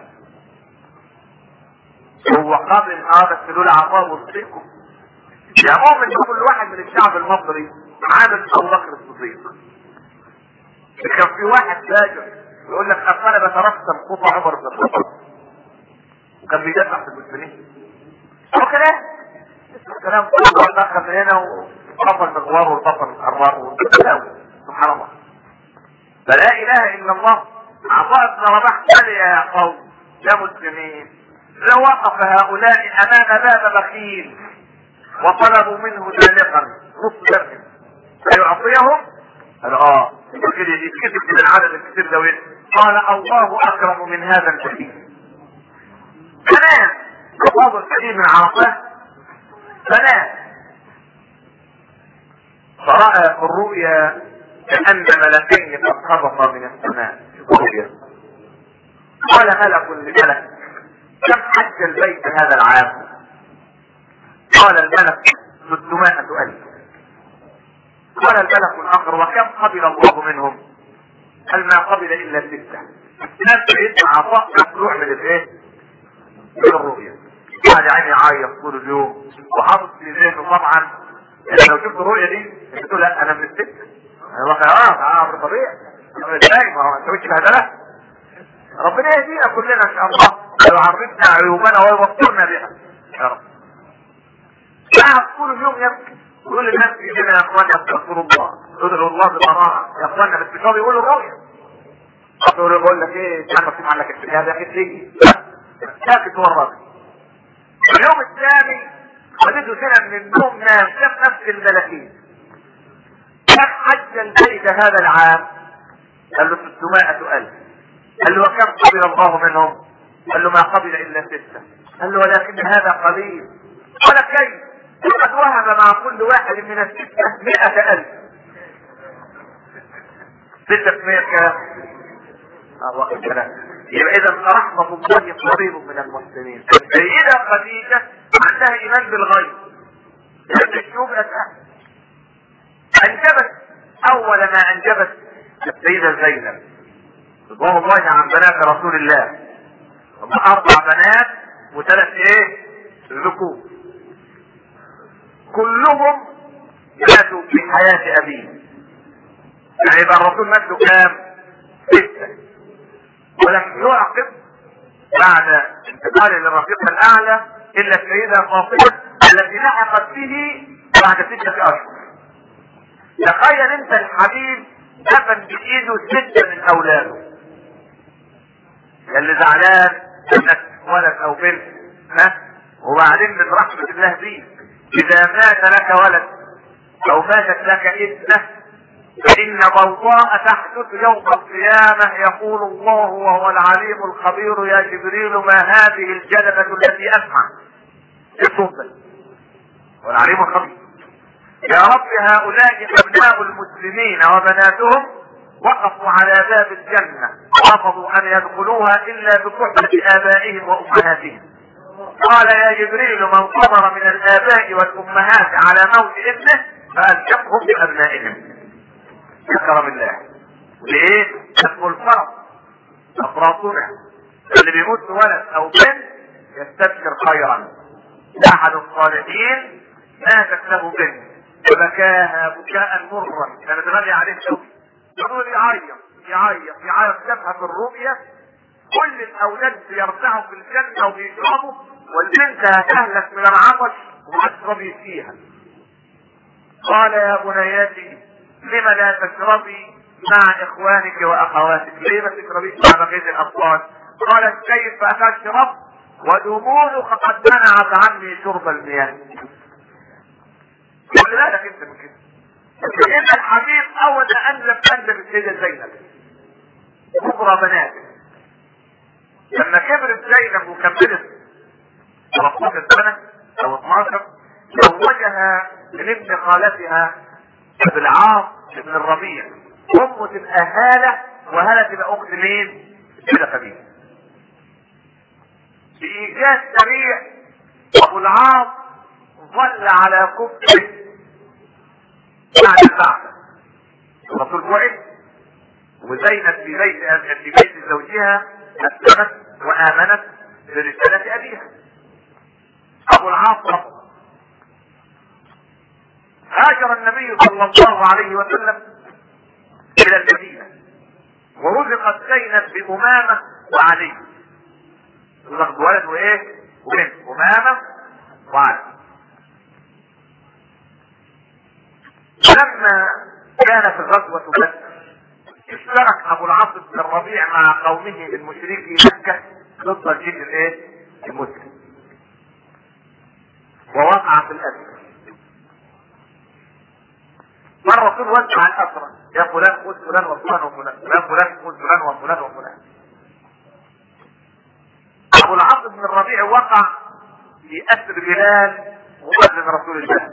هو قبل اه بس دول عطاء وصيكم يا مؤمن. كل واحد من الشعب المصري عامل ابو بكر الصديق. كان في واحد فاجر يقول لك اصل انا بترسم خطى عمر بن الخطاب وكان بيدافع في المسلمين. هو كلام الكلام كله دخل من هنا وطفى المغوار وطفى الحرار والكلام سبحان الله. فلا اله الا الله. عطاء بن رباح قال يا قوم يا مسلمين لو وقف هؤلاء امام باب بخيل وطلبوا منه دالقا نصف درهم فيعطيهم؟ قال اه كده يتكتب من العدد الكثير ده. قال الله اكرم من هذا الكثير. كمان رفض الكثير من عرفه فلا فرأى في الرؤيا كأن ملكين قد هبطا من السماء. قال ملك لملك كم حج البيت هذا العام؟ قال الملك ستمائة ألف. قال الملك الاخر وكم قبل الله منهم؟ قال ما قبل الا سته. الناس بيدفع عطاء ممنوع من الايه؟ من الرؤيه. قاعد يا عيني يعيط طول اليوم وحاطط في ذهنه طبعا يعني لو شفت الرؤيه دي انت تقول لا انا من السته. انا اه اه طبيعي ازاي ما هو انت مش بهدله. ربنا يهدينا كلنا ان شاء الله ويعرفنا عيوبنا ويوفقنا بها يا رب. قاعد طول اليوم يبكي ويقول للناس كده يا اخوانا استغفروا الله ادعوا الله ببراءه يا اخوانا بس مش هو بيقول الرؤيه. اقول يقول لك ايه انت مكتوب لك الكتاب يا اخي تيجي ساكت ورا. اليوم الثاني خدته سنه من النوم نام شاف نفس الملاكين. كم حج البيت هذا العام؟ قال له ستمائة ألف. قال له وكم قبل الله منهم؟ قال له ما قبل الا سته. قال له ولكن هذا قليل. قال كيف؟ لقد وهب مع كل واحد من الستة مئة ألف. ستة مئة كلام. الله الكلام. يبقى إذا رحمة الله قريب من المحسنين. السيدة خديجة عندها إيمان بالغيب. لأن الشوب أسهل. أنجبت أول ما أنجبت السيدة زينب. رضوان الله عن بنات رسول الله. أربع بنات وثلاث إيه؟ ذكور. كلهم ماتوا في حياة أبيه. يعني يبقى الرسول مات له كام؟ ستة. ولم يعقب بعد انتقاله للرفيق الأعلى إلا السيدة فاطمة التي لحقت به بعد ستة أشهر. تخيل أنت الحبيب دفن بإيده ستة من أولاده. اللي زعلان انك ولد او بنت ها وبعدين من رحمة الله بيك اذا مات لك ولد او ماتت لك ابنة فان ضوضاء تحدث يوم القيامة يقول الله وهو العليم الخبير يا جبريل ما هذه الجلبة التي اسمع الصوت والعليم الخبير يا رب هؤلاء ابناء المسلمين وبناتهم وقفوا على باب الجنة رفضوا ان يدخلوها الا بصحبة ابائهم وامهاتهم. قال يا جبريل من صبر من الاباء والامهات على موت ابنه فالحقهم بابنائهم. ذكر بالله ليه؟ اسمه الفرض افراطنا اللي بيموت ولد او بنت يستبشر خيرا. احد الصالحين ماتت له بنت وبكاها بكاء مرا كانت غالية عليه شوي يقول يعيط يعيط يعيط شافها في الرؤية كل الاولاد بيرتعوا في الجنة وبيشربوا والبنت هتهلك من العطش ومشربي فيها. قال يا بنياتي لم لا تشربي مع اخوانك واخواتك؟ ليه ما تشربيش مع بقية الاطفال؟ قالت كيف اشرب ودموعك قد منعت عني شرب المياه. قال لا لك انت من كده لان الحبيب اول ما انزل انزل السيدة زينب كبرى بناته. لما كبرت زينب وكملت ثلاث عشرة سنة او اثناشر زوجها من ابن خالتها ابن العاص ابن الربيع. امه تبقى هالة وهالة تبقى اخت مين؟ كده خبيث. بايجاز سريع ابو العاص ظل على كفره بعد البعثة. الرسول بعث وزينب في بيت في بيت زوجها اسلمت وامنت برسالة ابيها. ابو العاص رفض. هاجر النبي صلى الله عليه وسلم الى المدينة ورزقت زينب بامامة وعلي. رزقت ولد وايه وبنت امامة وعلي. لما كانت الغزوة بدر اشترك ابو العاص بن الربيع مع قومه من مشركي مكة ضد الجيش الايه المسلم ووقع في الاسر. فالرسول وزع الاسرى يا فلان خذ فلان وفلان وفلان يا فلان خذ فلان وفلان وفلان. ابو العاص بن الربيع وقع في اسر بلال مؤذن رسول الله.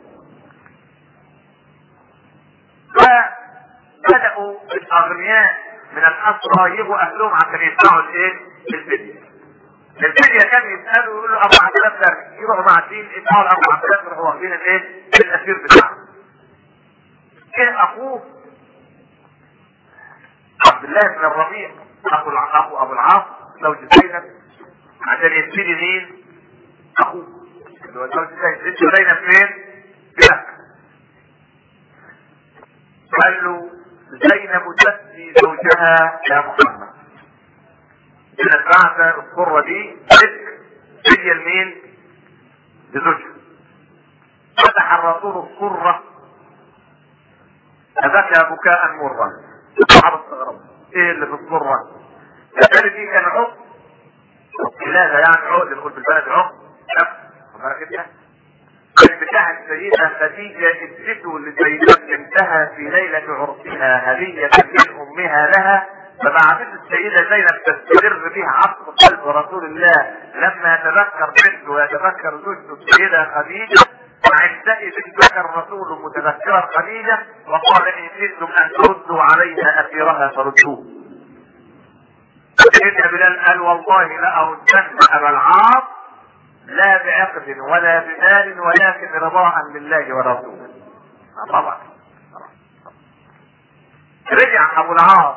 فبدأوا الاغنياء من الاسرى يجوا اهلهم عشان يدفعوا الايه الفدية. الفدية كان يسألوا يقولوا اربعة آلاف درهم يروحوا معدين يدفعوا الاربعة آلاف يروحوا واخدين الايه الاسير بتاعهم. جه اخوه عبد الله بن الربيع اخو اخو ابو العاص زوج زينب عشان يبتدي مين؟ اخوه اللي هو زوج زينب. انت زينب فين؟ لا قال له زينب تسقي زوجها يا محمد. كانت بعد الصرة دي هي المين؟ لزوجها. فتح الرسول الصرة فبكى بكاء مرا. الصحابة استغربوا ايه اللي في الصرة؟ الثالث دي كان عقد. لماذا يعني عقد يدخل في البلد عقد؟ لا كان بتاع السيدة خديجة ادته لزينب انتهى في ليلة عرسها هدية من امها لها، فبعثت السيدة زينب تستمر بها عطف قلب رسول الله لما يتذكر بنته ويتذكر زوجته السيدة خديجة. وعندئذ ذكر الرسول متذكرا خديجة وقال ان شئتم ان تردوا عليها اسيرها فردوه. سيدنا بلال قال والله لأردن ابا العاص لا بعقد ولا بمال ولكن رضاء لله ورسوله. طبعا رجع ابو العاص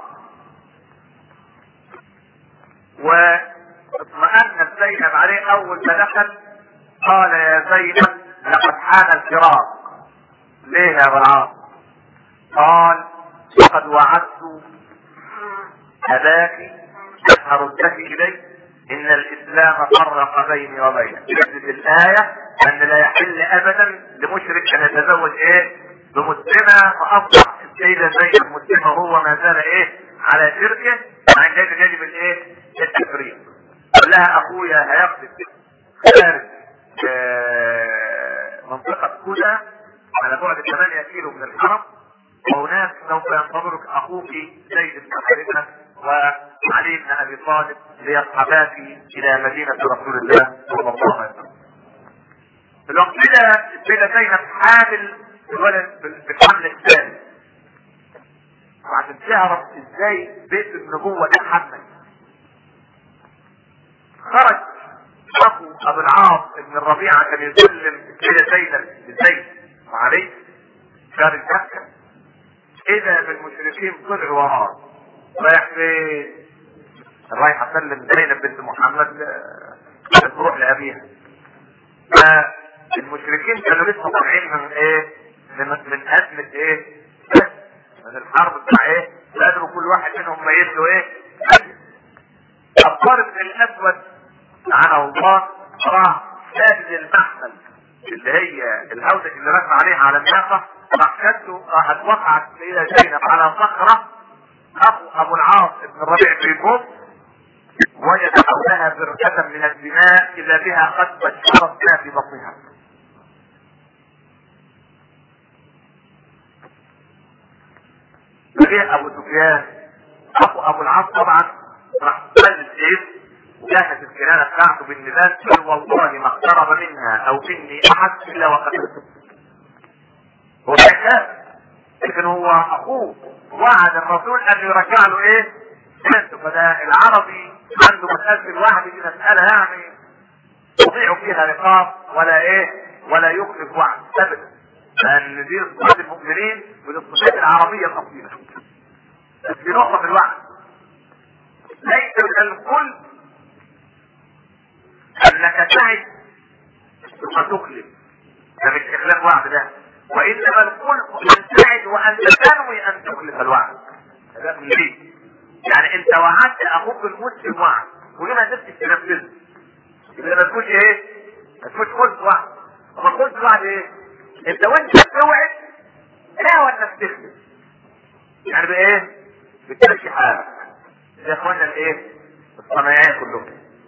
واطمأنت زينب عليه اول ما دخل. قال يا زينب لقد حان الفراق. ليه يا ابو العاص؟ قال لقد وعدت اباك ان اردك الي ان الاسلام فرق بيني وبينك. نزلت الايه ان لا يحل ابدا لمشرك ان يتزوج ايه بمسلمه، فاصبح السيده زينب مسلمه وهو ما زال ايه على شركه. وعندئذ يجب الايه التفريق. قال لها اخويا هيقصد خارج منطقه كودا على بعد ثمانية كيلو من الحرم، وهناك سوف ينتظرك اخوك زيد بن حارثه وعلي بن ابي طالب ليصحباك الى مدينه رسول الله صلى الله عليه وسلم. في الوقت ده السيده زينب حامل الولد بالحمل الثاني، وعشان تعرف ازاي بيت النبوه تحمل خرج اخو ابو العاص بن الربيعه كان يسلم السيده زينب لزيد وعلي خارج مكه. اذا بالمشركين طلعوا وراه رايح فين؟ رايح اسلم زينب بنت محمد تروح لابيها. فالمشركين كانوا لسه طالعين من ايه؟ من من ازمه ايه؟ من الحرب بتاع ايه؟ قدروا كل واحد منهم ميت له ايه؟ الطارق الاسود لعنه الله راح شادد المحمل اللي هي الهودج اللي ركب عليها على الناقه، راح شده راحت وقعت السيده زينب على صخره. اخو ابو العاص بن الربيع في البوط وجد حولها بركة من الدماء اذا بها قد بشرت ما في بطنها. فجاء ابو سفيان اخو ابو العاص طبعا راح قال السيف وجاهز الكنانه بتاعته بالنبات قال والله ما اقترب منها او مني احد الا وقتلته. هو كان لكن هو اخوه وعد الرسول ان يرجع له ايه؟ بنته. فده العربي عنده مسألة الوعد دي مسألة يعني يضيع فيها رقاب ولا ايه ولا يخلف وعد ابدا، لان دي صفات المؤمنين من الصفات العربية الاصيلة. بس في نقطة في الوعد ليس من الكل انك تعد ثم تخلف، ده مش اخلاف وعد ده، وانما الكل ان تعد وانت تنوي ان تخلف الوعد. ده من ليه؟ يعني انت وعدت اخوك المسلم وعد ولما نفسك تنفذه يبقى ما تكونش ايه؟ ما تكونش قلت وعد. وما قلت وعد ايه؟ انت وانت بتوعد لا وانت بتخلف يعني بايه؟ بتمشي حالك. يا اخوانا الايه؟ الصنايعيه كلهم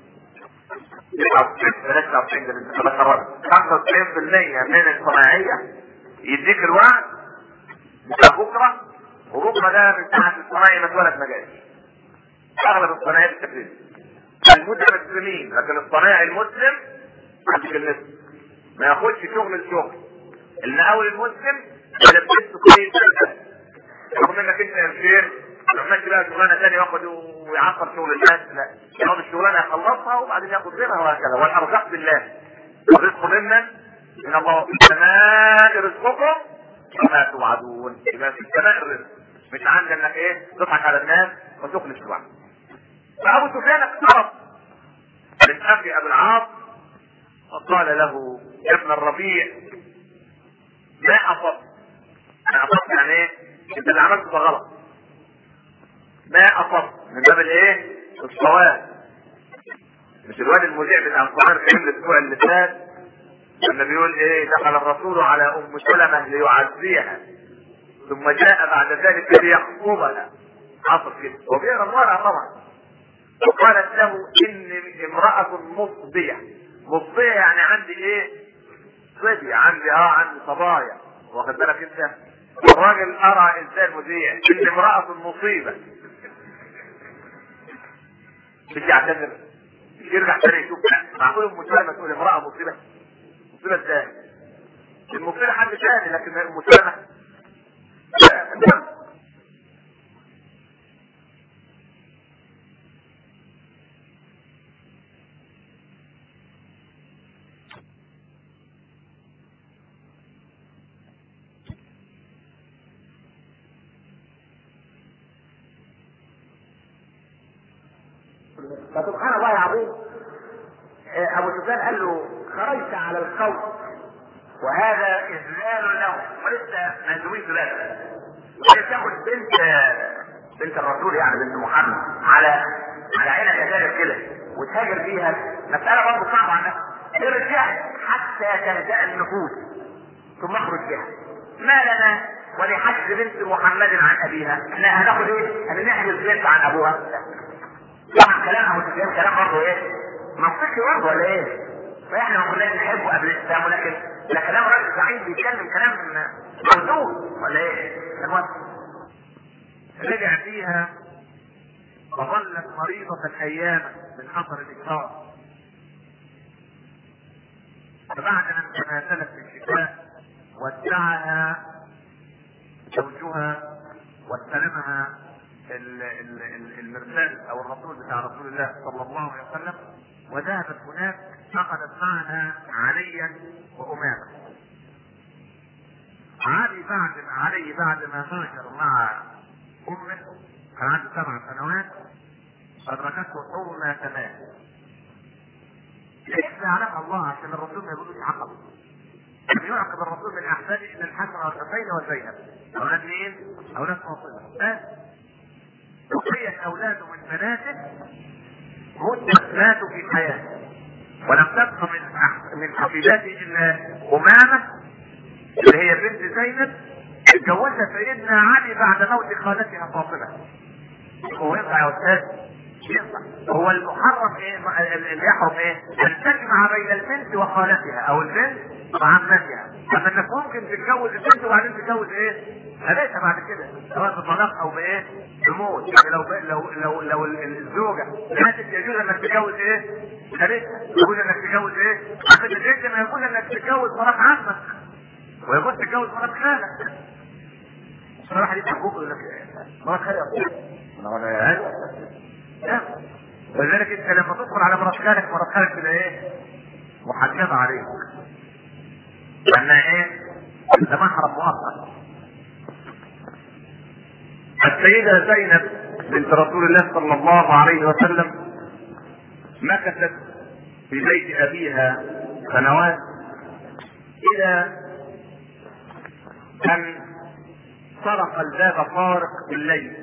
خمسة وتسعين بالمية من الصناعية يديك الوعد بتاع بكره، وبكره ده بتاع الصناعي ما اتولد ما جاش. اغلب الصناعيه بالتكليف المسلمين، لكن الصناعي المسلم عندك النسبه ما ياخدش شغل الشغل. المقاول المسلم يلبسه كويس جدا رغم انك انت يا شيخ لما ماشي بقى شغلانه ثانيه ياخد ويعطل شغل الناس، لا ياخد الشغلانه يخلصها وبعدين ياخد غيرها وهكذا. والارزاق بالله، الرزق منا من الله في السماء رزقكم وما توعدون. يبقى في السماء الرزق، مش عندك انك ايه تضحك على الناس وتخلص الوعد. فابو سفيان اقترب من اخي ابو العاص وقال له يا ابن الربيع ما اصبت. ما اصبت يعني ايه؟ انت اللي عملته ده غلط. ما اصبت من باب الايه؟ الصواب. مش الواد المذيع بتاع القرآن الكريم الاسبوع اللي فات لما بيقول ايه دخل الرسول على ام سلمة ليعزيها ثم جاء بعد ذلك ليخطبها. حصل كده وبيقرا المرأة طبعا. وقالت له اني امرأة مصبية. مصبية يعني عندي ايه؟ صبية، عندي اه عندي صبايا. واخد بالك انت؟ الراجل ارى ازاي المذيع اني امرأة مصيبة. مش يعتذر، مش يرجع تاني يشوف. معقول ام سلمة تقول امرأة مصيبة؟ مصيبة ازاي؟ المصيبة حد تاني لكن ام سلمة لا. فسبحان الله العظيم ابو سفيان قال له خرجت على القوم وهذا اذلال له ولسه مجويز له. وهي تاخد بنت بنت الرسول يعني بنت محمد على على عينها كذلك كده وتهاجر بيها مساله برضه صعبه عنها. ارجع حتى تهدأ النفوس ثم اخرج بها. ما لنا ولحجز بنت محمد عن ابيها؟ احنا هناخد ايه؟ هنحجز بنت عن ابوها؟ طبعا كلام ابو سفيان كلام برضه ايه؟ منطقي برضه ولا ايه؟ فاحنا ما كناش نحبه قبل الاسلام ولكن ده كلام راجل سعيد بيتكلم كلام موضوع ولا ايه؟ المهم رجع فيها وظلت مريضة اياما من حصر الاكرام. فبعد ان تنازلت في الشتاء ودعها زوجها واستلمها المرسال او الرسول بتاع رسول الله صلى الله عليه وسلم وذهبت هناك اخذت معها عليا وامامه. علي بعد علي بعد ما هاجر مع امه كان عنده سبع سنوات ادركته حرمه تمام. ليس يعلمها الله عشان الرسول ما يقولوش عقب. لم يعقب الرسول من احفاده الا الحسن والحسين وزينب اولاد مين؟ اولاد فاطمه. بس بقيت اولاده من بناته مدة ماتوا في حياته ولم تبقى من من حفيداته الا امامه اللي هي بنت زينب اتجوزها سيدنا علي بعد موت خالتها فاطمه. هو ينفع يا استاذ؟ ينفع. هو المحرم ايه اللي يحرم ايه؟ ان تجمع بين البنت وخالتها او البنت وعمتها. اما انك ممكن تتجوز البنت وبعدين تتجوز ايه؟ خالتها بعد كده سواء بطلاق او بايه؟ بموت. يعني لو لو لو لو الزوجه ماتت يجوز انك تتجوز ايه؟ خالتها. يجوز انك تتجوز ايه؟ عشان البنت ما يجوز انك تتجوز مرات عمك ويجوز تتجوز مرات خالك. الصراحه دي حقوق يقول لك مرات خالك ولذلك انت لما تدخل على مرات خالك مرات خالك تبقى ايه؟ محجبه عليك لانها ايه؟ ده محرم مؤقت. السيدة زينب بنت رسول الله صلى الله عليه وسلم مكثت في بيت ابيها سنوات الى ان طرق الباب طارق بالليل.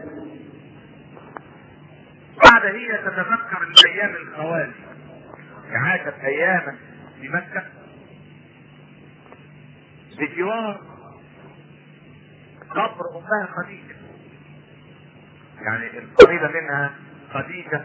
بعد هي تتذكر الايام الخوالي عاشت اياما في مكة بجوار قبر امها خديجة. يعني القريبة منها خديجة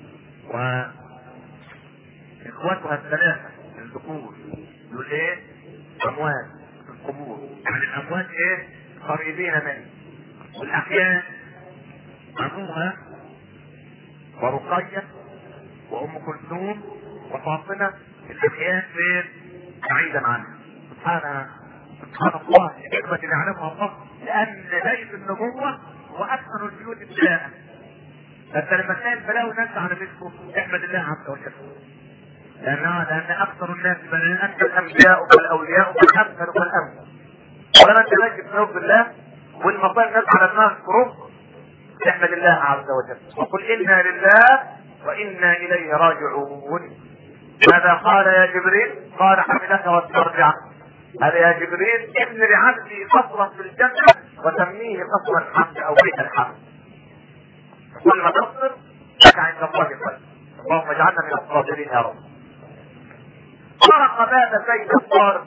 واخواتها الثلاثة الذكور دول ايه؟ اموات في القبور. يعني الاموات ايه؟ قريبين منه. والاحياء عموها ورقية وام كلثوم وفاطمة الاحياء فين؟ بعيدا عنها. سبحان سبحان الله الحكمة اللي يعلمها الله لان بيت النبوة هو اكثر البيوت ابتلاء. فانت لما تلاقي البلاء والناس على بيتكم احمد الله عز وجل. لان لان اكثر الناس بل انت الانبياء والاولياء والامثل والامثل. ولما انت ماشي بنور بالله والمصائب ناس على الناس كروب، احمد الله عز وجل وقل انا لله وانا اليه راجعون. ماذا قال يا جبريل؟ قال حملك واسترجع. هذا يا جبريل ابن لعبدي قصرا في الجنه وسميه قصر الحمد او بيت الحمد. كل ما تصبر لك عند الله خير. اللهم اجعلنا من الصابرين يا رب. طرق باب سيد الطارق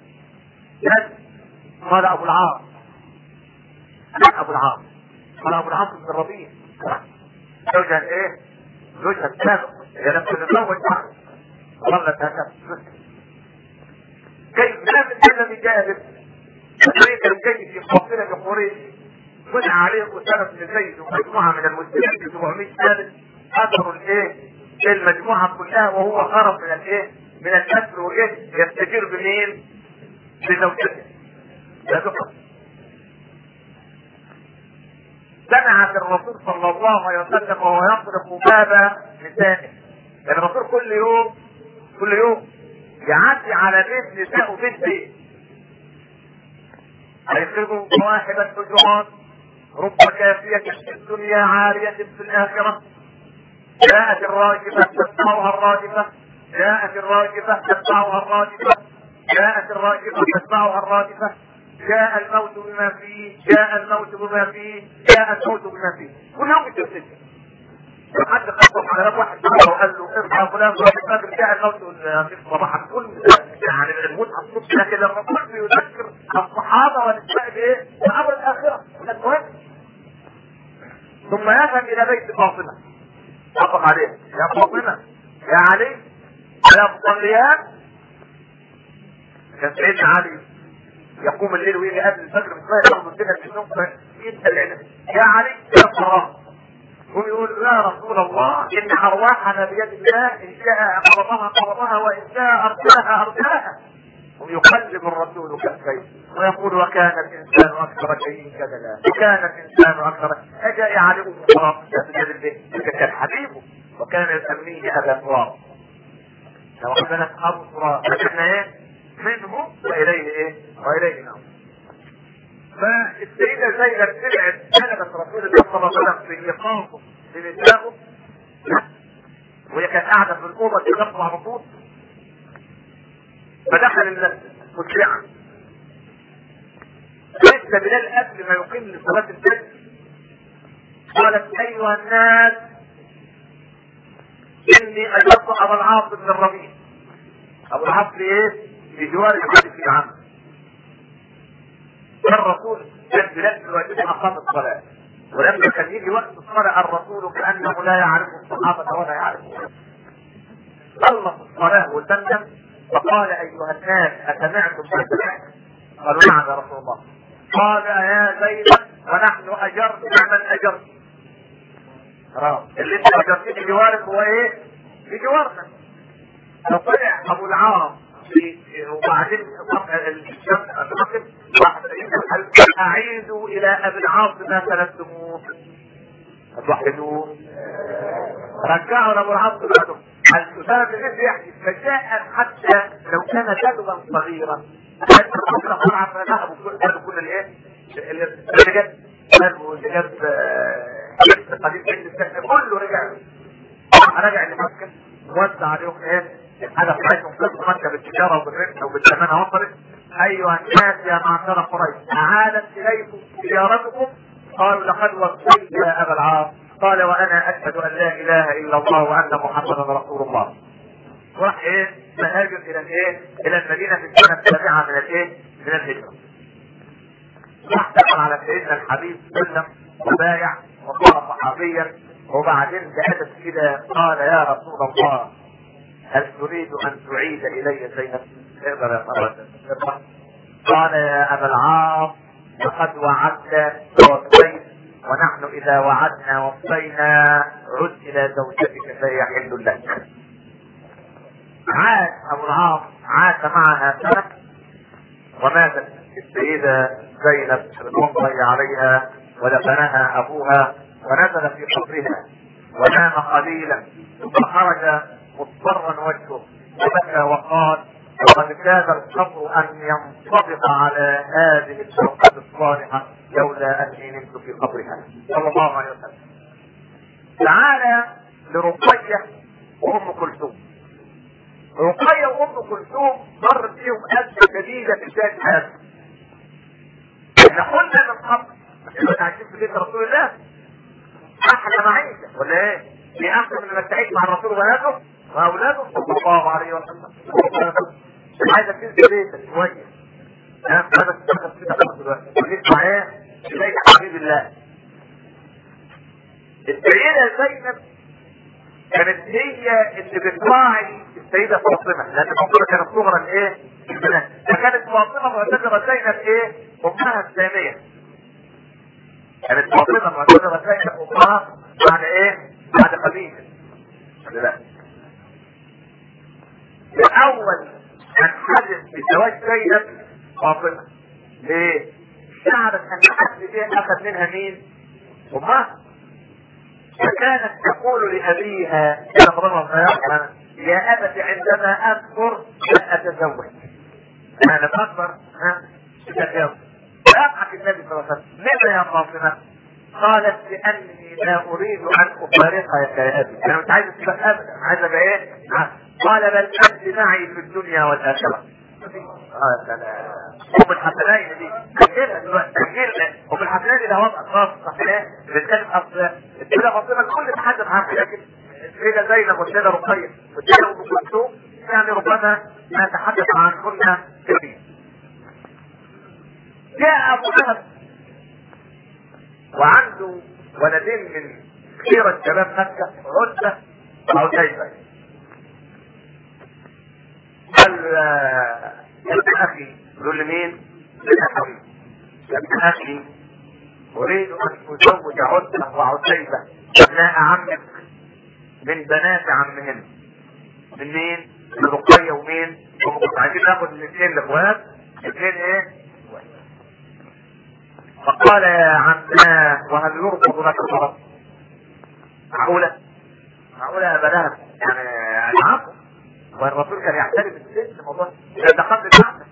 قال ابو العاص، لا ابو العاص قال ابو العاص بن الربيع زوجها ايه؟ زوجها السابق هي لم تتزوج بعد ظلت هكذا. كيف لا الذي جاء به أمريكا الجيش في قافلة قريش منع عليه أسامة بن زيد ومجموعة من المسلمين في سبعمائة ثالث أثروا الايه؟ المجموعة كلها وهو هرب من الايه؟ من الأسر وايه؟ يستجير بمين؟ بزوجته. لا تقص. سمعت الرسول صلى الله عليه وسلم وهو يطرق باب نسائه. يعني الرسول كل يوم كل يوم يعدي على بيت نساء وبيت بيت هيخرجوا مواهب الحجرات رب كافية في الدنيا عارية في الآخرة. جاءت الراجفة تتبعها الراجفة، جاءت الراجفة تتبعها الراجفة، جاءت الراجفة تتبعها الراجفة، جاء الموت بما فيه، جاء الموت بما فيه، جاء الموت بما فيه. كل يوم بتبتدي. حد خطف على باب واحد وقال له اصحى فلان فلان جاء الموت في الصباح. كل يعني الموت الصبح، لكن الرسول بيذكر الصحابه والنساء بايه؟ بامر الاخره. المهم ثم يذهب الى بيت فاطمه وقف عليه يا فاطمه يا علي يا مصليان. كان سيدنا علي يقوم الليل ويجي قبل الفجر بشويه ياخذ الدنيا في النوم يدخل يا علي يا صلاة ويقول يا رسول الله ان ارواحنا بيد الله ان شاء قبضها قبضها وان شاء ارسلها ارسلها. ويقلب الرسول كفيه ويقول وكان الانسان اكثر شيء كذا وكان الانسان اكثر اجا عليه الصراط بيد الله كان حبيبه وكان يسميه ابا تراب. لو اخذنا ابو تراب لكن ايه منه واليه ايه واليه نعم. فالسيدة زينب سمعت كلمة رسول الله صلى الله عليه وسلم في إيقافه بنسائه وهي كانت قاعدة في الأوضة تطلع رسول فدخل المسجد مسرعا. ليس بلال قبل ما يقيم لصلاة الفجر قالت أيها الناس إني أجرت أبا العاص بن الربيع. أبو العاص إيه؟ في جوار الحديث في عام الرسول كان بلاد الواجب أقام الصلاة ولما كان يجي وقت الصلاة الرسول كأنه لا يعرف الصحابة ولا يعرفون. خلص الصلاة وسلم فقال أيها الناس أسمعتم ما سمعت؟ قالوا نعم يا رسول الله. قال يا زينب ونحن أجرنا من أجرت. اللي انت أجرتني بجوارك هو إيه؟ بجوارنا. فطلع أبو العاص وبعدين الشمس أتركب أعيدوا إلى أبي العاص ما سلبتموه هتوحدوه رجعوا لأبو العاص بعدهم. الأسامة بن زيد يحكي فجاء حتى لو كان كلبا صغيرا ذهبوا كل الايه اللي جاب كلبه اللي جاب قديم كله رجع رجع لمكة وزع عليهم ايه الحاجة بتاعتهم قصة مكة بالتجارة وبالربح وبالثمانة وصلت. أيها الناس يا معشر قريش أعادت إليكم تجارتكم؟ قالوا لقد وصيت يا أبا العاص. قال وأنا أشهد أن لا إله إلا الله وأن محمدا رسول الله. وراح إيه مهاجر إلى الإيه إلى المدينة في السنة السابعة من الإيه من الهجرة. راح دخل على سيدنا الحبيب سلم وبايع وصار صحابيا وبعدين بأدب كده قال يا رسول الله هل تريد أن تعيد إلي زينب؟ اقدر يا مرة. قال يا أبا العاص لقد وعدت ووصيت ونحن إذا وعدنا وصينا عد إلى زوجتك فيحل لك. عاد أبو العاص عاد معها سنة وماتت السيدة زينب رضوان الله عليها ودفنها أبوها ونزل في قبرها ونام قليلا ثم خرج مضطرا وجهه وبكى وقال وقد كاد القبر ان ينطبق على هذه الفرقة الصالحة لولا اني نمت في قبرها صلى الله عليه وسلم. تعالى لرقية وام كلثوم. رقية وام كلثوم مرت فيهم ازمة جديدة في بداية حياتهم. احنا قلنا من قبل احنا عايشين في بيت رسول الله احلى معيشة ولا ايه؟ في احسن من انك تعيش مع الرسول وبناته واولاده صلى الله عليه وسلم. عايزة تنزل بيتك شوية. ها انا بستخدم في تخلص دلوقتي ونسمع ايه؟ بيت حبيب الله. السيدة زينب كانت هي اللي بتراعي السيدة فاطمة لان فاطمة كانت صغرى الايه؟ البنات. فكانت فاطمة معتبرة زينب ايه؟ امها الثانية. كانت فاطمة معتبرة زينب امها بعد ايه؟ بعد خديجة. لا. الاول كان حدث بزواج زينب فاطمة. ليه؟ شعرت ان حد فيها اخذ منها مين؟ امها. فكانت تقول لأبيها يا أبت عندما أكبر لا أتزوج. أنا لما أكبر ها أتزوج. فأضحك النبي صلى الله عليه وسلم لما يا فاطمة؟ قالت لأني لا أريد أن أفارقها يا أبي. أنا مش عايز أسيبك أبدا، عايز أبقى إيه؟ قال بل أنت معي في الدنيا والآخرة. اه سلام. ام الحسنين دي تسجلها دلوقتي تسجلها. ام الحسنين دي ده وضع خاص صحيح بتتكلم اصل السيده فاطمه كل تحدث عنها لكن السيده زينب والسيده رقيه والسيده ام كلثوم يعني ربما نتحدث عنهن كثير. جاء ابو لهب وعنده ولدين من خيرة شباب مكه عتبه وعتيبه. قال يا ابن اخي يقول لمين؟ للأخوي يا ابن اخي اريد ان ازوج عتبة وعتيبة ابناء عمك من بنات عمهن. من مين؟ من رقية ومين؟ هم كنت عايزين ناخد الاثنين الاخوات الاثنين ايه؟ فقال يا عماه وهل يرفض لك الطرف؟ معقولة؟ معقولة يا بنات يعني العفو والرسول كان يحترم السن الموضوع ده قبل العقل.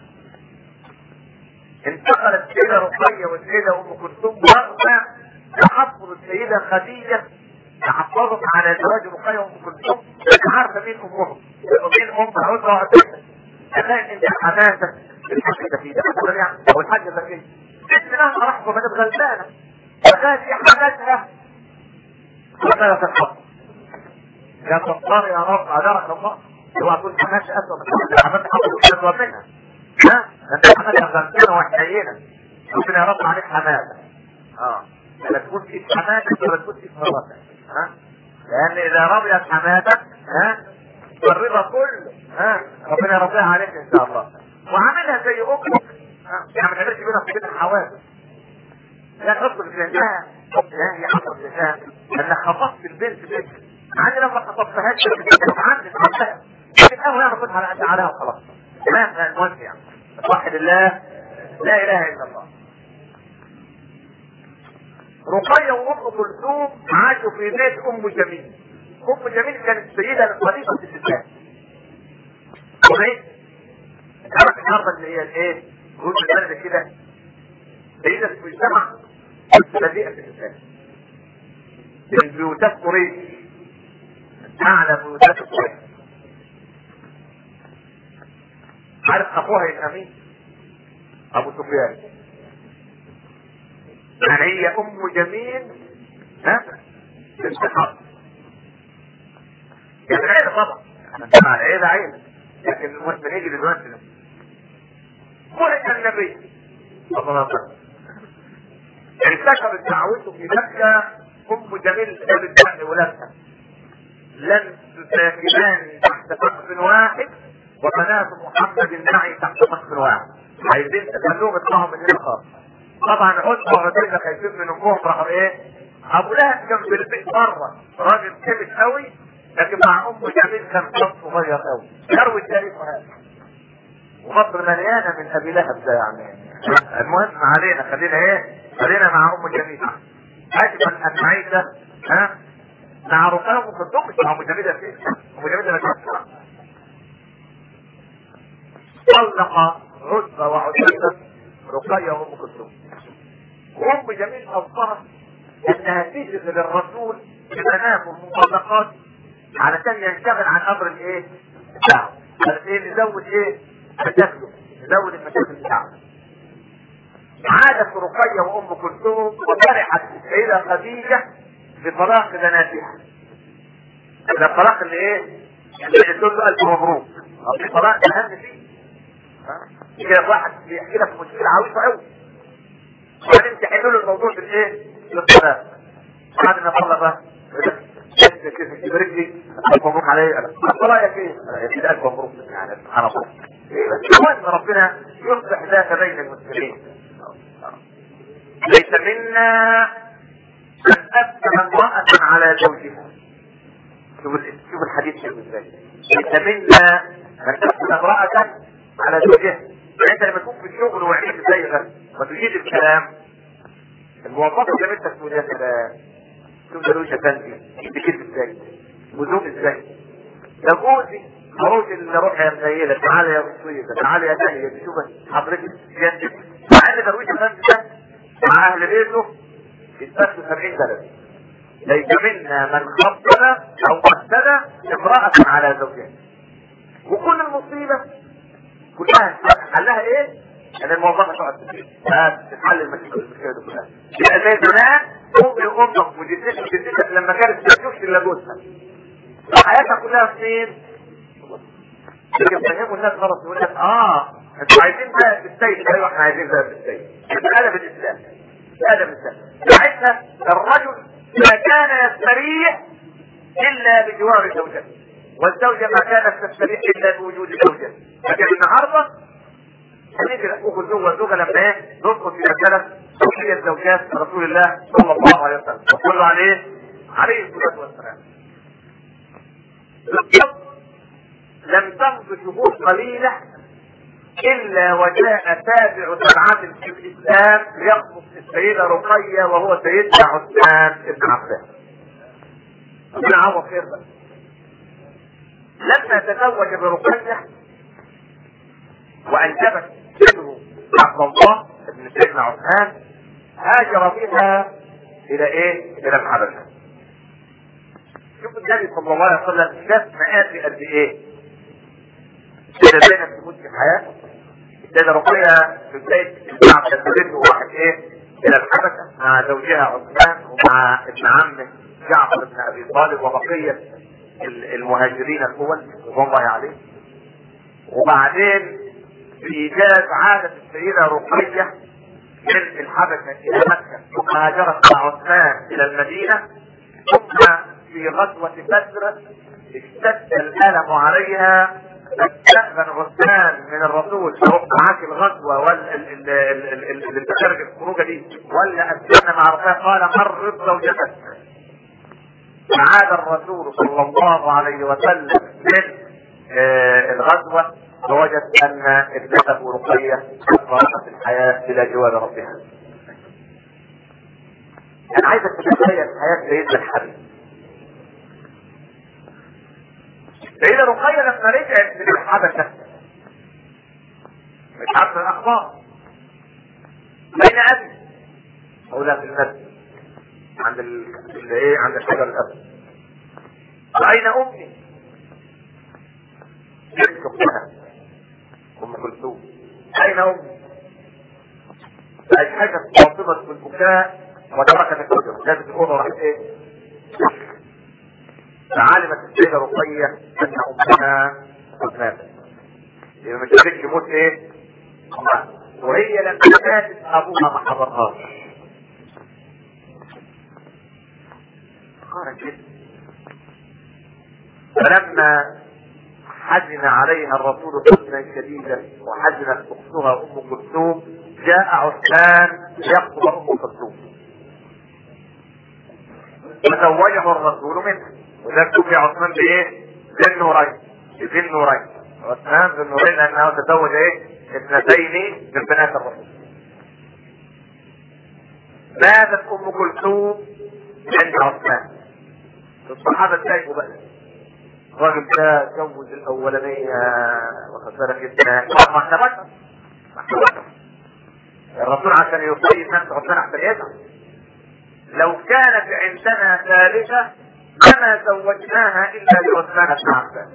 انتقلت السيدة رقية والسيدة ام كلثوم رغم تحفظ السيدة خديجة تحفظت على زواج رقية وام كلثوم مش عارفة مين امهم ومين ام عزة وعزة. تخيل انت حماتك الحاجة زكية او الحاجة زكية بنت لها رحمة بنت غلبانة وكانت في حماتها وكانت الحق يا تطار يا رب عذرك الله هو اقول حماش اسود حماش حفظ اسود منها ها انت حماش غلبانة وحنينة ربنا يا رب عليك حماتك اه لا تكون في حماتك ولا تكون في مراتك ها لان اذا رضيت حماتك ها الرضا كله ها ربنا يرضيها عليك ان شاء الله. وعاملها زي امك يعني ما تعملش بينها في بيت الحوادث لا تحط بجنها لا هي حصل بجنها لانك خطفت البنت بنت عندي لما خطفتهاش عندي خطفتها لكن اول انا كنت على قد عليها وخلاص لا المهم يعني توحد الله لا اله الا الله. رقية وام كلثوم عاشوا في بيت ام جميل. ام جميل كانت سيدة لخليفة الاسلام. وبيت تعرف النهارده اللي هي الايه؟ جزء البلد كده سيدة في المجتمع بديئة في الاسلام. من بيوتات قريش اعلى بيوتات قريش. عارف اخوها يبقى مين؟ ابو سفيان. يعني هي ام جميل ها بنت حرب يعني عيلة طبعا طبعا عيلة عيلة لكن المهم نيجي دلوقتي ولد النبي صلى الله عليه وسلم انتشرت دعوته في مكة. ام جميل قالت بقى ولادها لن تساكنان تحت سقف واحد وبنات محمد معي تحت سقف واحد. عايزين تخلوهم يطلعوا من هنا خالص. طبعا عتبة وعتيبة خايفين من امهم راحوا ايه؟ ابو لهب كان في البيت بره راجل كبت قوي لكن مع ام جميل كان صوت صغير قوي. يروي التاريخ هذا ومصر مليانه من ابي لهب ده يعني. المهم علينا خلينا ايه؟ خلينا مع ام جميل. اجمل ان نعيش ها مع رقية وام كلثوم مش مع ام جميل فين؟ ام جميل ده طلق عتبة وعتيبة رقية وام كلثوم. وام جميل اوصاها انها تجذب الرسول ببنات المطلقات علشان ينشغل عن امر الايه؟ الدعوة. قالت ايه؟ نزود ايه؟ مشاكله، نزود المشاكل بتاعته. عادت رقية وام كلثوم وفرحت السيدة خديجة بطلاق بناتها. ده الطلاق اللي ايه؟ اللي تقول له الف مبروك. في طلاق اهم فيه. كده واحد بيحكي لك مشكلة عويصة قوي. وبعدين تحلوا له الموضوع بالايه؟ بالطلاق. بعد ما طلق بقى كيف كيف يبارك لي الف مبروك عليه. الطلاق يا كيف؟ يا الف مبروك يعني سبحان الله. ان ربنا يصلح ذات بين المسلمين. ليس منا من أسلم امرأة على زوجها. شوف شوف الحديث كيف ازاي. ليس منا من أسلم امرأة على زوجها. يعني انت لما تكون في الشغل وعينيك ازاي غير ما تجيب الكلام الموظفة زي انت تقول يا سلام شوف ده وجه تنزل بكيف ازاي وذوق ازاي. ده جوزي خروج اللي روح يا منيلة تعالى يا مصيبة تعالى يا نهية شوف حضرتك جنبك. مع ان درويش الفن ده مع اهل بيته يتبثوا سبعين درجة. ليس منا من خطب او قتل امرأة على زوجها. وكل المصيبة كلها حلها ايه؟ ان الموظفة تقعد في البيت تتحل المشكلة دي كلها. يبقى زي زمان امي وامك وجدتك وجدتك لما كانت ما تشوفش الا جوزها حياتها كلها فين؟ لكن فهموا الناس غلط يقول لك اه انتوا عايزين بقى في السيد. ايوه احنا عايزين بقى في السيد. ادب الاسلام ادب الاسلام. ساعتها الرجل ما كان يستريح الا بجوار زوجته والزوجه ما كانت تستريح الا بوجود زوجها. لكن النهارده هنيجي نقول زوج والزوجه لما ايه ندخل في مساله توحيد الزوجات رسول الله صلى الله عليه وسلم وصلوا عليه عليه الصلاه والسلام. لم تمض شهور قليلة إلا وجاء تابع سبعة في الإسلام يخطب السيدة رقية وهو سيدنا عثمان بن عفان. ربنا عوض خير بقى. لما تزوج برقية وأنجبت ابنه عبد الله بن سيدنا عثمان هاجر بها إلى إيه؟ إلى الحبشة. شوف النبي صلى الله عليه وسلم شاف مآسي قد إيه؟ السيدة زينب تموت في حياته. السيدة رقية في بداية الشعب تنتبه واحد ايه الى الحبشة مع زوجها عثمان ومع ابن عمه جعفر بن ابي طالب وبقية المهاجرين الاول رضوان الله عليه. وبعدين في ايجاز عادة السيدة رقية من الحبشة الى مكة ثم هاجرت مع عثمان الى المدينة. ثم في غزوة بدر اشتد الالم عليها فاستأذن عثمان من الرسول اروح معاك الغزوة ولا اللي تخرج الخروجة دي ولا استنى مع رفاه. قال مرض زوجتك. فعاد الرسول صلى الله عليه وسلم من آه الغزوة فوجد ان ابنته رقية فرحت الحياة الى جوار ربها. انا عايزك تتخيل حياة سيدنا الحبيب. سيدة رقية لما رجعت من الحبشة مش عارفة الأخبار. بين أبي أولى في المسجد عند ال ايه عند الحجر الأسود. وأين أمي؟ بنت أختها أم كلثوم. أين أمي؟ فأجهزت فاطمة بالبكاء وتركت الحجر. كانت الأوضة راحت إيه؟ فعلمت السيدة رقية ان امها قد ماتت. يبقى مش قادرة تموت ايه؟ امها. وهي لما ماتت ابوها ما حضرهاش. قالت كده. فلما حزن عليها الرسول حزنا شديدا وحزنت اختها ام كلثوم جاء عثمان يخطب ام كلثوم. فزوجه الرسول منها. وده توفي عثمان بايه؟ ذي النورين. ذي النورين. عثمان ذي النورين لانه تزوج ايه؟ اثنتين من بنات الرسول. ماتت ام كلثوم عند عثمان. الصحابه اتضايقوا بقى. الراجل ده جوز الاولانيه واخد بالك انت ما احترمش ما احترمش الرسول عشان يطيب نفسه ربنا احسن يدعم. لو كانت عندنا ثالثه لما زوجناها الا لعثمان بن عفان.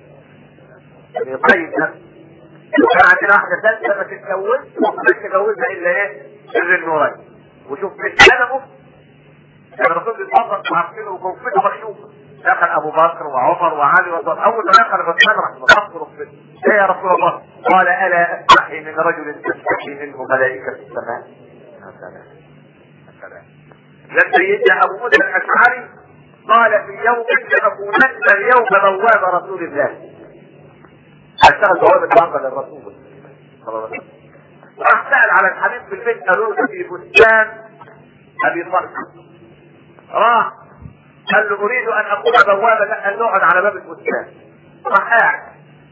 يطيب نفسه. لو كان عندنا واحده ثالثه ما تتجوزش وما تتجوزها الا ايه؟ سر النورين. وشوف بالكلمه كان الرسول بيتفضل وعارفينه وكوفته مكشوفه. دخل ابو بكر وعمر وعلي وصل اول ما دخل عثمان راح مصفر في ايه يا رسول الله؟ قال الا استحي من رجل تستحي منه ملائكه السماء. يا سلام يا سلام. لما سيدنا ابو موسى الاشعري قال في يوم لأكونن اليوم بواب رسول الله. هشتغل بوابه العقل للرسول صلى الله عليه وسلم. راح سال على الحبيب في البيت قالوا له في بستان ابي طلحه. راح قال له اريد ان اكون بوابه. لا قال له اقعد على باب البستان. راح قاعد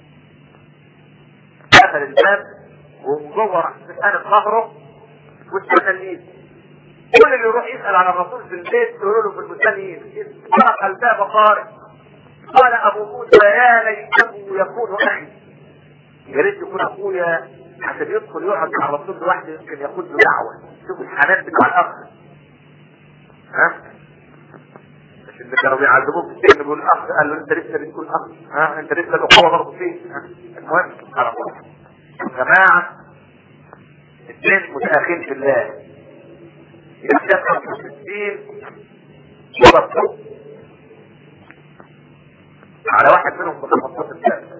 قفل الباب ومن جوه راح سكان ظهره والتمانين. كل اللي يروح يسال على الرسول في البيت يقولوا له في البستان يجي طرق الباب قارئ. قال ابو موسى يا ليته يكون اخي. يا ريت يكون اخويا عشان يدخل يقعد مع الرسول لوحده يمكن ياخد له دعوه. شوف الحنان بتاع الاخ. ها اللي كانوا بيعذبوه في السجن بيقول اخ قال له انت لسه بتقول اخ. ها انت لسه الاخوه برضه فيه. المهم سبحان الله يا جماعه اثنين متاخين في الله يتفقوا في الدين وبطلوا على واحد منهم بخمسة الثالث.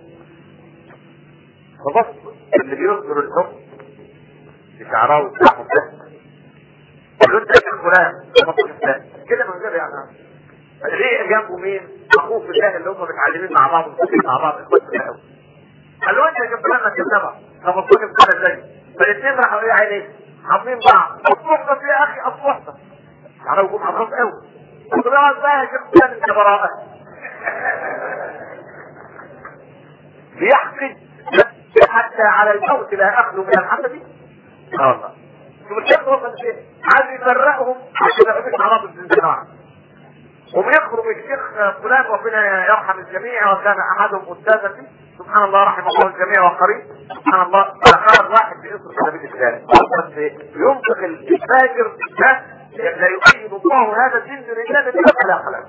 فبص اللي بيصدر الحكم بشعراوي بتاعه ده قالوا انت يا فلان خمسة الثالث كده من غير يعني ليه جنبه مين؟ اخوه في الله اللي هم متعلمين مع بعض ومتفقين مع بعض اخوات في الله. قال له انت يا جنب لنا كذابه خمستاشر سنه زي فالاثنين راحوا ايه عينيه حاطين بعض اصبحنا يا اخي اصبحنا تعالوا يقوم عرف قوي قلت له اقعد بقى يا جنب لنا انت براءه بيحقد حتى على الموت لا اخلو من الحسد. اه والله شوف الشيخ هو عايز يفرقهم عشان ما يبقوش مع بعض في الجماعه. وبيخرج الشيخ فلان ربنا يرحم الجميع وكان احدهم استاذا فيه سبحان الله رحمه الله الجميع وقريب سبحان الله خرج واحد بيصرف على بيت الثاني بس ينطق الفاجر ده لا يؤيد الله هذا الدين لله بالله لا خلاص.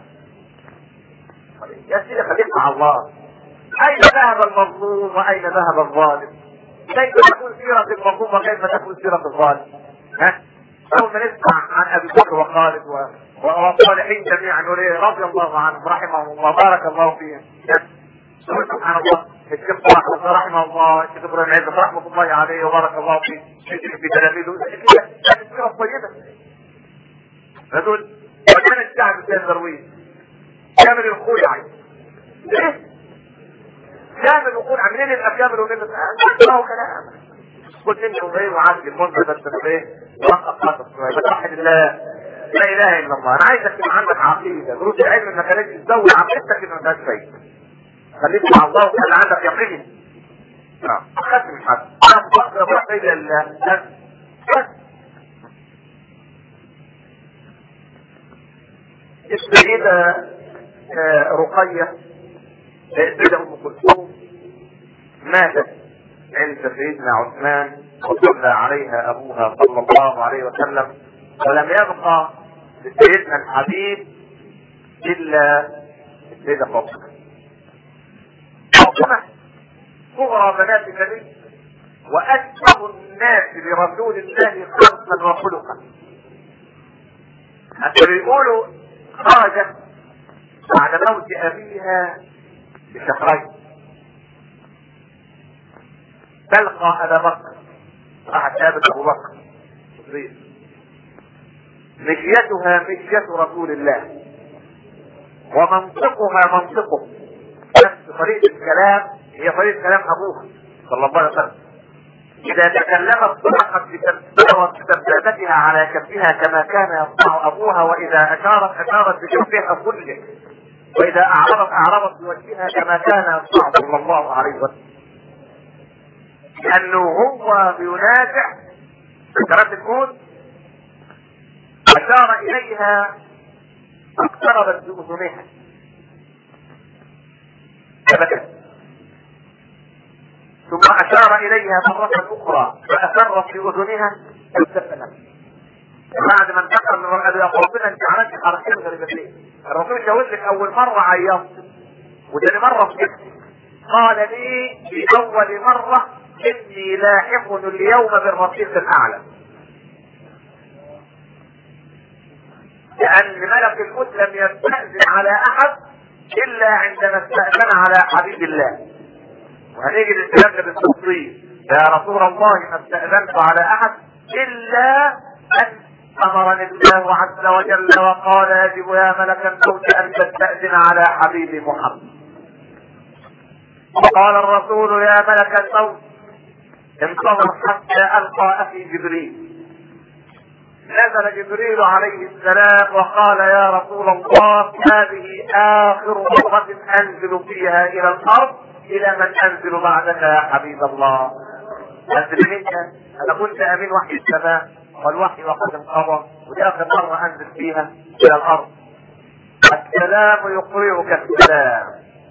يا سيدي خليك مع الله. اين ذهب المظلوم واين ذهب الظالم؟ كيف تكون سيره المظلوم وكيف تكون سيره الظالم؟ ها؟ اول ما نسمع عن ابي بكر وخالد و والصالحين جميعا رضي الله عنهم رحمهم الله بارك الله فيهم. سبحان الله الشيخ طه رحمه الله الشيخ ابراهيم عزت رحمه الله عليه وبارك الله فيه الشيخ في تلاميذه كانت سيره طيبه. هذول كان الشعب كان درويش كامل الخلعي ايه؟ كامل الخلعي منين الاكامل ومنين ما هو كلام قلت انتم ايه وعادي المنظر بس ايه وقف خاطر شويه بتوحد الله لا اله الا الله. انا عايزك تبقى عندك عقيده دروس العلم انك لازم تزود عقيدتك انه ده شيء خليك مع الله وخلي عندك يقين. اه خدت مش حد انا بقدر اروح الى الله بس السيده رقيه السيده ام كلثوم ماتت عند سيدنا عثمان وصلى عليها ابوها صلى الله عليه وسلم ولم يبقى لسيدنا الحبيب الا السيده فاطمه. فاطمه صغرى بنات النبي واشبه الناس برسول الله خلقا وخلقا. حتى بيقولوا خرجت بعد موت ابيها بشهرين تلقى ابا بكر راح تقابل ابو بكر مشيتها مشية رسول الله ومنطقها منطقه نفس طريقة الكلام هي طريقة كلام ابوها صلى الله عليه وسلم. اذا تكلمت صرخت بسبابتها على كفها كما كان يصنع ابوها واذا اشارت اشارت بكفها كله واذا اعرضت اعرضت بوجهها كما كان يصنع صلى الله عليه وسلم. لانه هو بينازع سكرات الموت اشار اليها اقتربت باذنها فبكت، ثم اشار اليها مرة اخرى فاثرت في اذنها فابتسمت. بعد ما انتقل من الرجل يا فاطمه انت عملت حركتين غريبتين، الرسول جوزك اول مرة عيطت وثاني مرة بكت. قال لي في اول مرة اني لاحق اليوم بالرفيق الاعلى، لان ملك الموت لم يستأذن على احد الا عندما استأذن على حبيب الله. وهنيجي للكلام ده بالتفصيل. يا رسول الله ما استأذنت على احد الا ان امرني الله عز وجل وقال يجب يا ملك الموت ان تستأذن على حبيب محمد. وقال الرسول يا ملك الموت انتظر حتى القى اخي جبريل. نزل جبريل عليه السلام وقال يا رسول الله هذه اخر مرة انزل فيها الى الارض، الى من انزل بعدك يا حبيب الله؟ انزل منك، انا كنت امين وحي السماء والوحي وقد انقضى، ودي اخر مرة انزل فيها الى الارض. السلام يقرئك السلام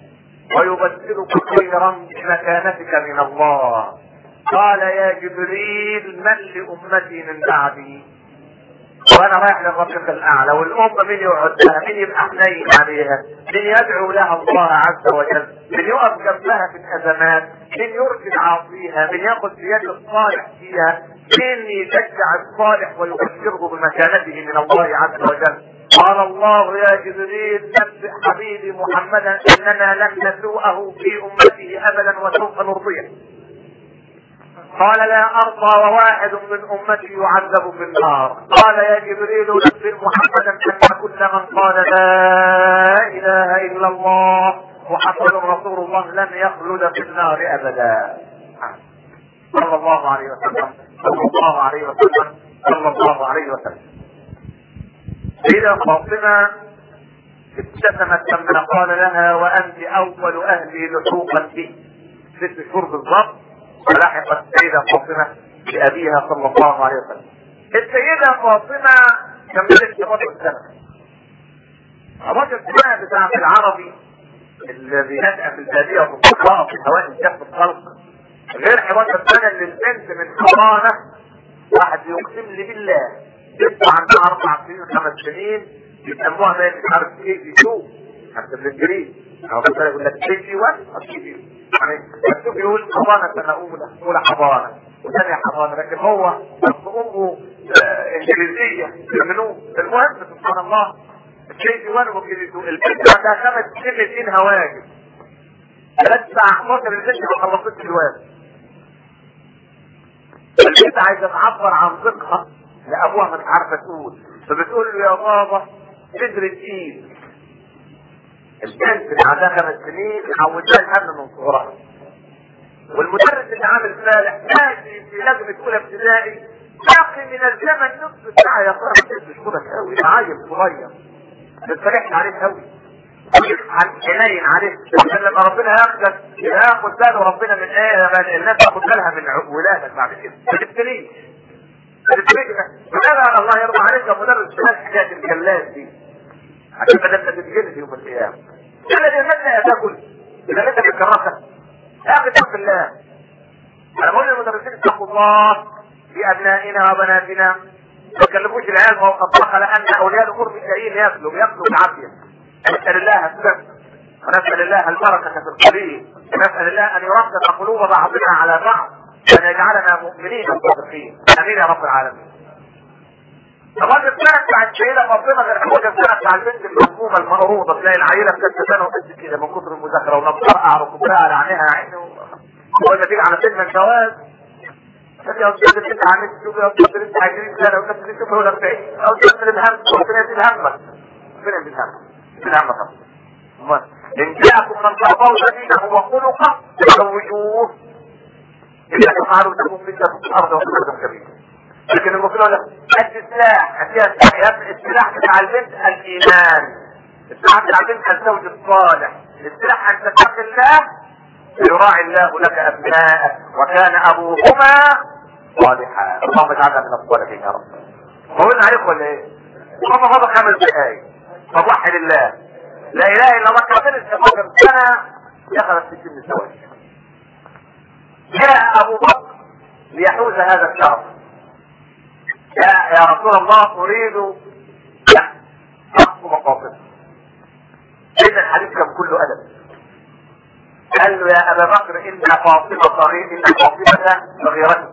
ويبدلك خيرا بمكانتك من الله. قال يا جبريل من لامتي من بعدي؟ وانا رايح للرفيق الاعلى، والامه مين يقعد لها؟ مين يبقى حنين عليها؟ مين يدعو لها الله عز وجل؟ مين يقف جنبها في الازمات؟ مين يرشد عاصيها؟ مين ياخذ بيد الصالح فيها؟ مين يشجع الصالح ويبشره بمكانته من الله عز وجل؟ قال الله يا جبريل نبئ حبيبي محمدا اننا لن نسوءه في امته ابدا وسوف نرضيه. قال لا ارضى وواحد من امتي يعذب في النار. قال يا جبريل نبئ محمدا ان كل من قال لا اله الا الله محمد رسول الله لن يخلد في النار ابدا. صلى الله عليه وسلم صلى الله عليه وسلم صلى الله عليه وسلم. سيدة فاطمة ابتسمت لما قال لها وانت اول اهلي لحوقا بي. ست شهور بالضبط ولحقت السيدة فاطمة بأبيها صلى الله عليه وسلم. السيدة فاطمة كملت حداشر سنة. حداشر سنة بتاعت العربي الذي نشأ في البادية وفي الصحراء في هواء الشاب الخلق، غير حداشر سنة اللي البنت من حضانة واحد يقسم لي بالله يبقى عندها أربع سنين خمس سنين يسموها ما مش عارف كي جي تو حتى بالإنجليزي أو مثلا يقول لك كي جي واحد أو كي جي يعني مكتوب يقول حضانة سنة أولى أولى حضانة وثانية حضانة، لكن هو أمه إنجليزية يعملوه. المهم سبحان الله كي جي واحد وكي جي تو البنت عندها خمس سنين الاثنين هواجس ثلاث ساعة حداشر البنت ما خلصتش الواجب. البنت عايزة تعبر عن ضيقها لأبوها مش عارفة تقول، فبتقول له يا بابا صدر تقيل. البنت اللي عندها خمس سنين حولتها الهم من صغرها. والمدرس اللي عامل فالح ماشي في لجنة أولى ابتدائي باقي من الزمن نصف ساعة يا ترى ما تشكرك قوي، عيل صغير بتفرحت عليك قوي حنين عليك عشان لما ربنا ياخدك ياخد باله ربنا من ايه الناس تاخد بالها من ولادك بعد كده ما تبتليش فماذا الله يرضى عليك يا مدرس بلاش حكايه الجلاد دي عشان ما انت تتجلد يوم القيامه. الذي متى تاكل اذا انت بتكرهك يا اخي اتق الله. انا بقول للمدرسين اتقوا الله في ابنائنا وبناتنا ما تكلفوش العيال فوق الطاقه لان اولياء الامور مش لاقيين ياكلوا بياكلوا بالعافيه. نسال الله السبب ونسال الله البركه في القليل ونسال الله ان يربط قلوب بعضنا على بعض وان يجعلنا مؤمنين صادقين. امين يا رب العالمين. الراجل السنه بتاع السيده فاطمه غير حاجه السنه بتاع البنت المهمومه المقروضه تلاقي العيله بتاعت سنه وقد كده من كتر المذاكره ونبطرها على ركبها على عينيها عيني وقلنا تيجي على سن الجواز يا استاذ انت عامل تشوف يا استاذ انت عشرين سنه والناس اللي تشوفها ولا أربعين او تشوف الهم ربنا يزيد همك ربنا يزيد همك يزيد همك طبعا. ان جاءكم من ترضون دينه وخلقه فزوجوه الا تفعلوا تكون فتنه في الارض وفساد كبير. لكن المفروض السلاح السلاح بتاع البنت الايمان، السلاح بتاع البنت الزوج الصالح، السلاح ان تتقي الله يراعي الله لك ابناءك وكان ابوهما صالحا. اللهم اجعلنا من الصالحين يا رب. قولنا عليكم ولا ايه؟ اللهم فضل خمس دقايق فوحد الله لا اله الا الله. كافر الشباب سنه دخل في سن الزواج. جاء ابو بكر ليحوز هذا الشرف. يا يا رسول الله اريد ان اخطب فاطمه. إذا الحديث كان كله ادب. قال له يا ابا بكر ان فاطمه صغيره، ان فاطمه صغيره.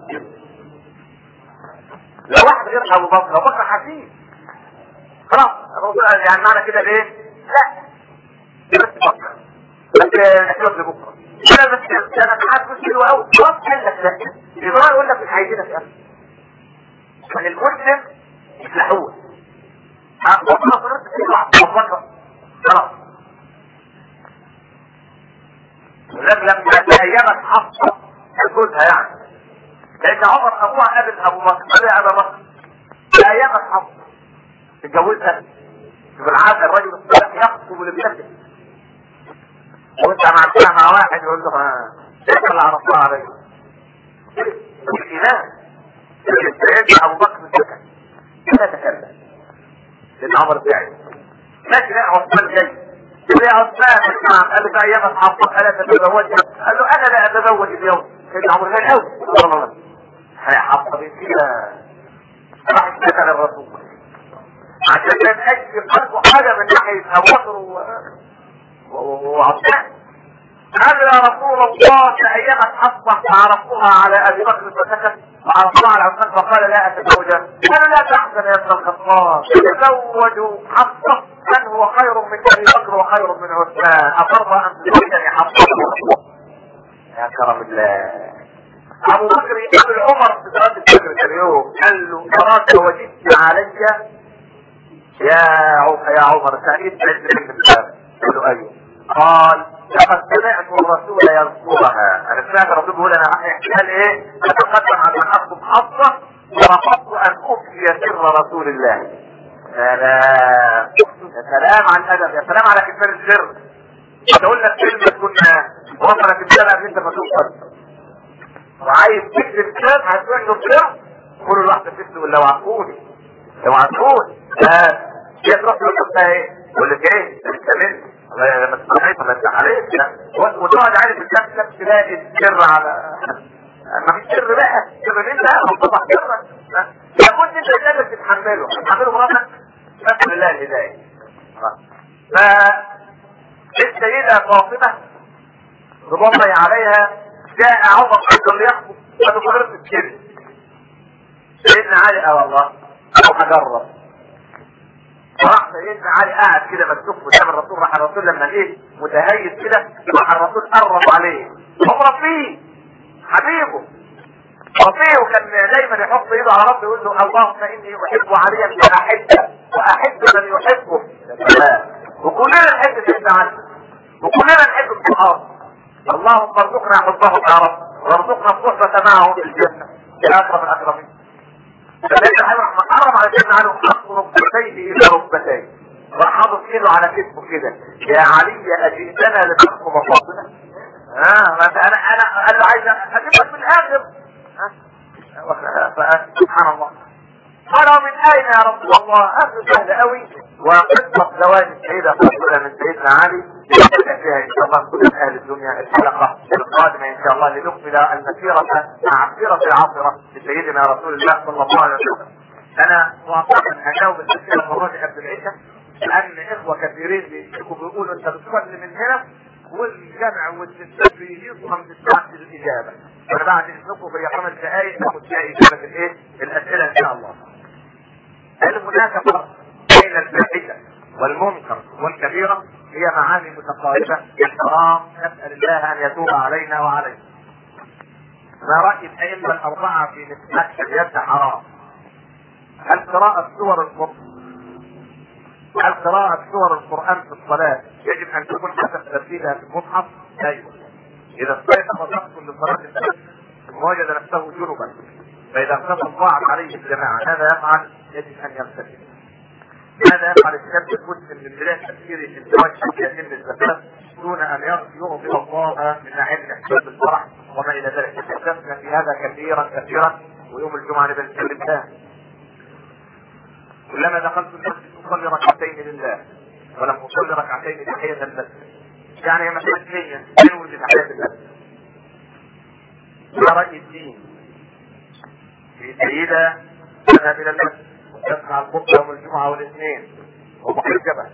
لو واحد غير ابو بكر، ابو بكر حكيم خلاص يعني معنى كده ليه؟ لا بس بكر بس احتياط لبكره. انا بس انا معاك مش حلو قوي خلاص قال لك لا. الجماعه يقول لك مش عايزينك يا اخي. كان المسلم يفلحوه. ها بكره صغير ابو بكر خلاص. لم لم تأيمت حفصه جوزها يعني. لان عمر ابوها قابل ابو بكر قال يا ابا بكر تأيمت حفصه تتجوزها. بالعاده الرجل الصالح يخطب لابنته وانت معكها مع واحد يقول له ها انت اللي عرفتها عليك. الايمان سيدنا ابو بكر سكت لا تكلم لان عمر بعيد. لكن يا عثمان جاي يقول يا عثمان اسمع قال له ايام حفصه الا تتزوجها؟ قال له انا لا اتزوج اليوم. سيدنا عمر غير قوي الله الله هي حفصه كده راح اشتكى للرسول عشان كان اجل قلبه حاجه من ناحيه ابو بكر وعثمان. قال يا رسول الله تأيمت حفصه فعرفتها على ابي بكر فسكت وعرفتها على عثمان فقال لا اتزوجها. قالوا لا تحزن يا ابن الخطاب تزوجوا حفصه من هو خير من ابي بكر وخير من عثمان افرض ان تزوجني حفصه. يا كرم الله. ابو بكر يقابل عمر في صلاه الفجر اليوم قال له تراك وجدت علي يا يا عمر سعيد عز بن الكتاب. قال له ايوه. قال لقد سمعت الرسول يذكرها. انا سمعت الرسول بيقول انا احتمال ايه اتقدم عن ان اخطب حفصه ورفضت ان افشي سر رسول الله. سلام يا سلام على الادب، يا سلام على كتمان السر. اقول لك كلمه تكون وصلت السنه قبل انت ما توصل وعايز تكتب كتاب هتروح له كتاب قول له واحده ست ولا وعفوني لو عفوني ها هي تروح له كتاب ايه؟ يقول لك ايه؟ انت مني ما تستحيط ما تستحيط وتقعد عارف الكتاب تلاقي السر على ما فيش سر بقى سر انت هتطلع سرك لابد انت قادر تتحمله تتحمله مراتك بس لله الهدايه. ف السيده فاطمه رضي الله عليها جاء عمر ايضا ليخطب فذكرت السر. سيدنا علي اه والله اروح اجرب. راح سيدنا علي قاعد كده مكتوب قدام الرسول. راح الرسول لما جه متهيئ كده راح الرسول قرب عليه هو رفيق حبيبه رفيق وكان دايما يحط ايده على ربه يقول له اللهم اني احب عليا فاحبه واحب من يحبه. وكلنا نحب سيدنا علي وكلنا نحب الصحابه. اللهم ارزقنا حبهم يا رب وارزقنا الصحبه معهم في الجنه يا اكرم الاكرمين. فسيدنا علي لما قرب على سيدنا علي وحط ركبتيه الى ركبتيه راح حاطط ايده على كتفه كده يا علي اجئتنا لتحكم فاطمه؟ اه ما انا انا قال له عايز اجيبك في الاخر. ها سبحان الله. قال من اين يا رسول الله؟ امر سهل قوي وقصه زواج السيده فاطمه من سيدنا علي نبدا فيها ان شاء الله كل اهل الدنيا الحلقه القادمه ان شاء الله لنكمل المسيره مع السيره العاصره لسيدنا رسول الله صلى الله عليه وسلم. انا واقعا هجاوب الاسئله المره دي قبل العشاء لان اخوه كثيرين بيشتكوا بيقولوا انت بتصلي من هنا والجمع والاستشفاء يجيبهم تسمع الاجابه. انا بعد اذنكم في خمس دقائق ناخد فيها اجابه الايه؟ الاسئله ان شاء الله. هل هناك فرق بين الفاحشه والمنكر والكبيره؟ هي معاني متقاربه الحرام. نسال الله ان يتوب علينا وعليكم. ما راي الائمه الاربعه في نسبه اليد حرام؟ هل قراءه سور القران هل قراءة سور القرآن في الصلاة يجب أن تكون حسب ترتيبها في المصحف؟ أيوة. إذا استيقظ شخص لصلاة الفجر ووجد نفسه جنبا فإذا اغتسل ضاعت عليه الجماعة ماذا يفعل؟ يجب أن يغتسل. ماذا يفعل الشاب المسلم من بداية تفكيره في الزواج حتى يتم الزكاة دون أن يغفر الله من ناحية احتساب الفرح وما إلى ذلك؟ تحدثنا في هذا كثيرا كثيرا ويوم الجمعة نبقى نتكلم فيها. كلما دخلت المسجد اصلي ركعتين لله ولم اصلي ركعتين تحية المسجد يعني هي مسألة نية تنوي بتحية الله. ما رأي الدين في سيدة تذهب إلى المسجد وتسمع الخطبة يوم الجمعة والاثنين ومحجبة،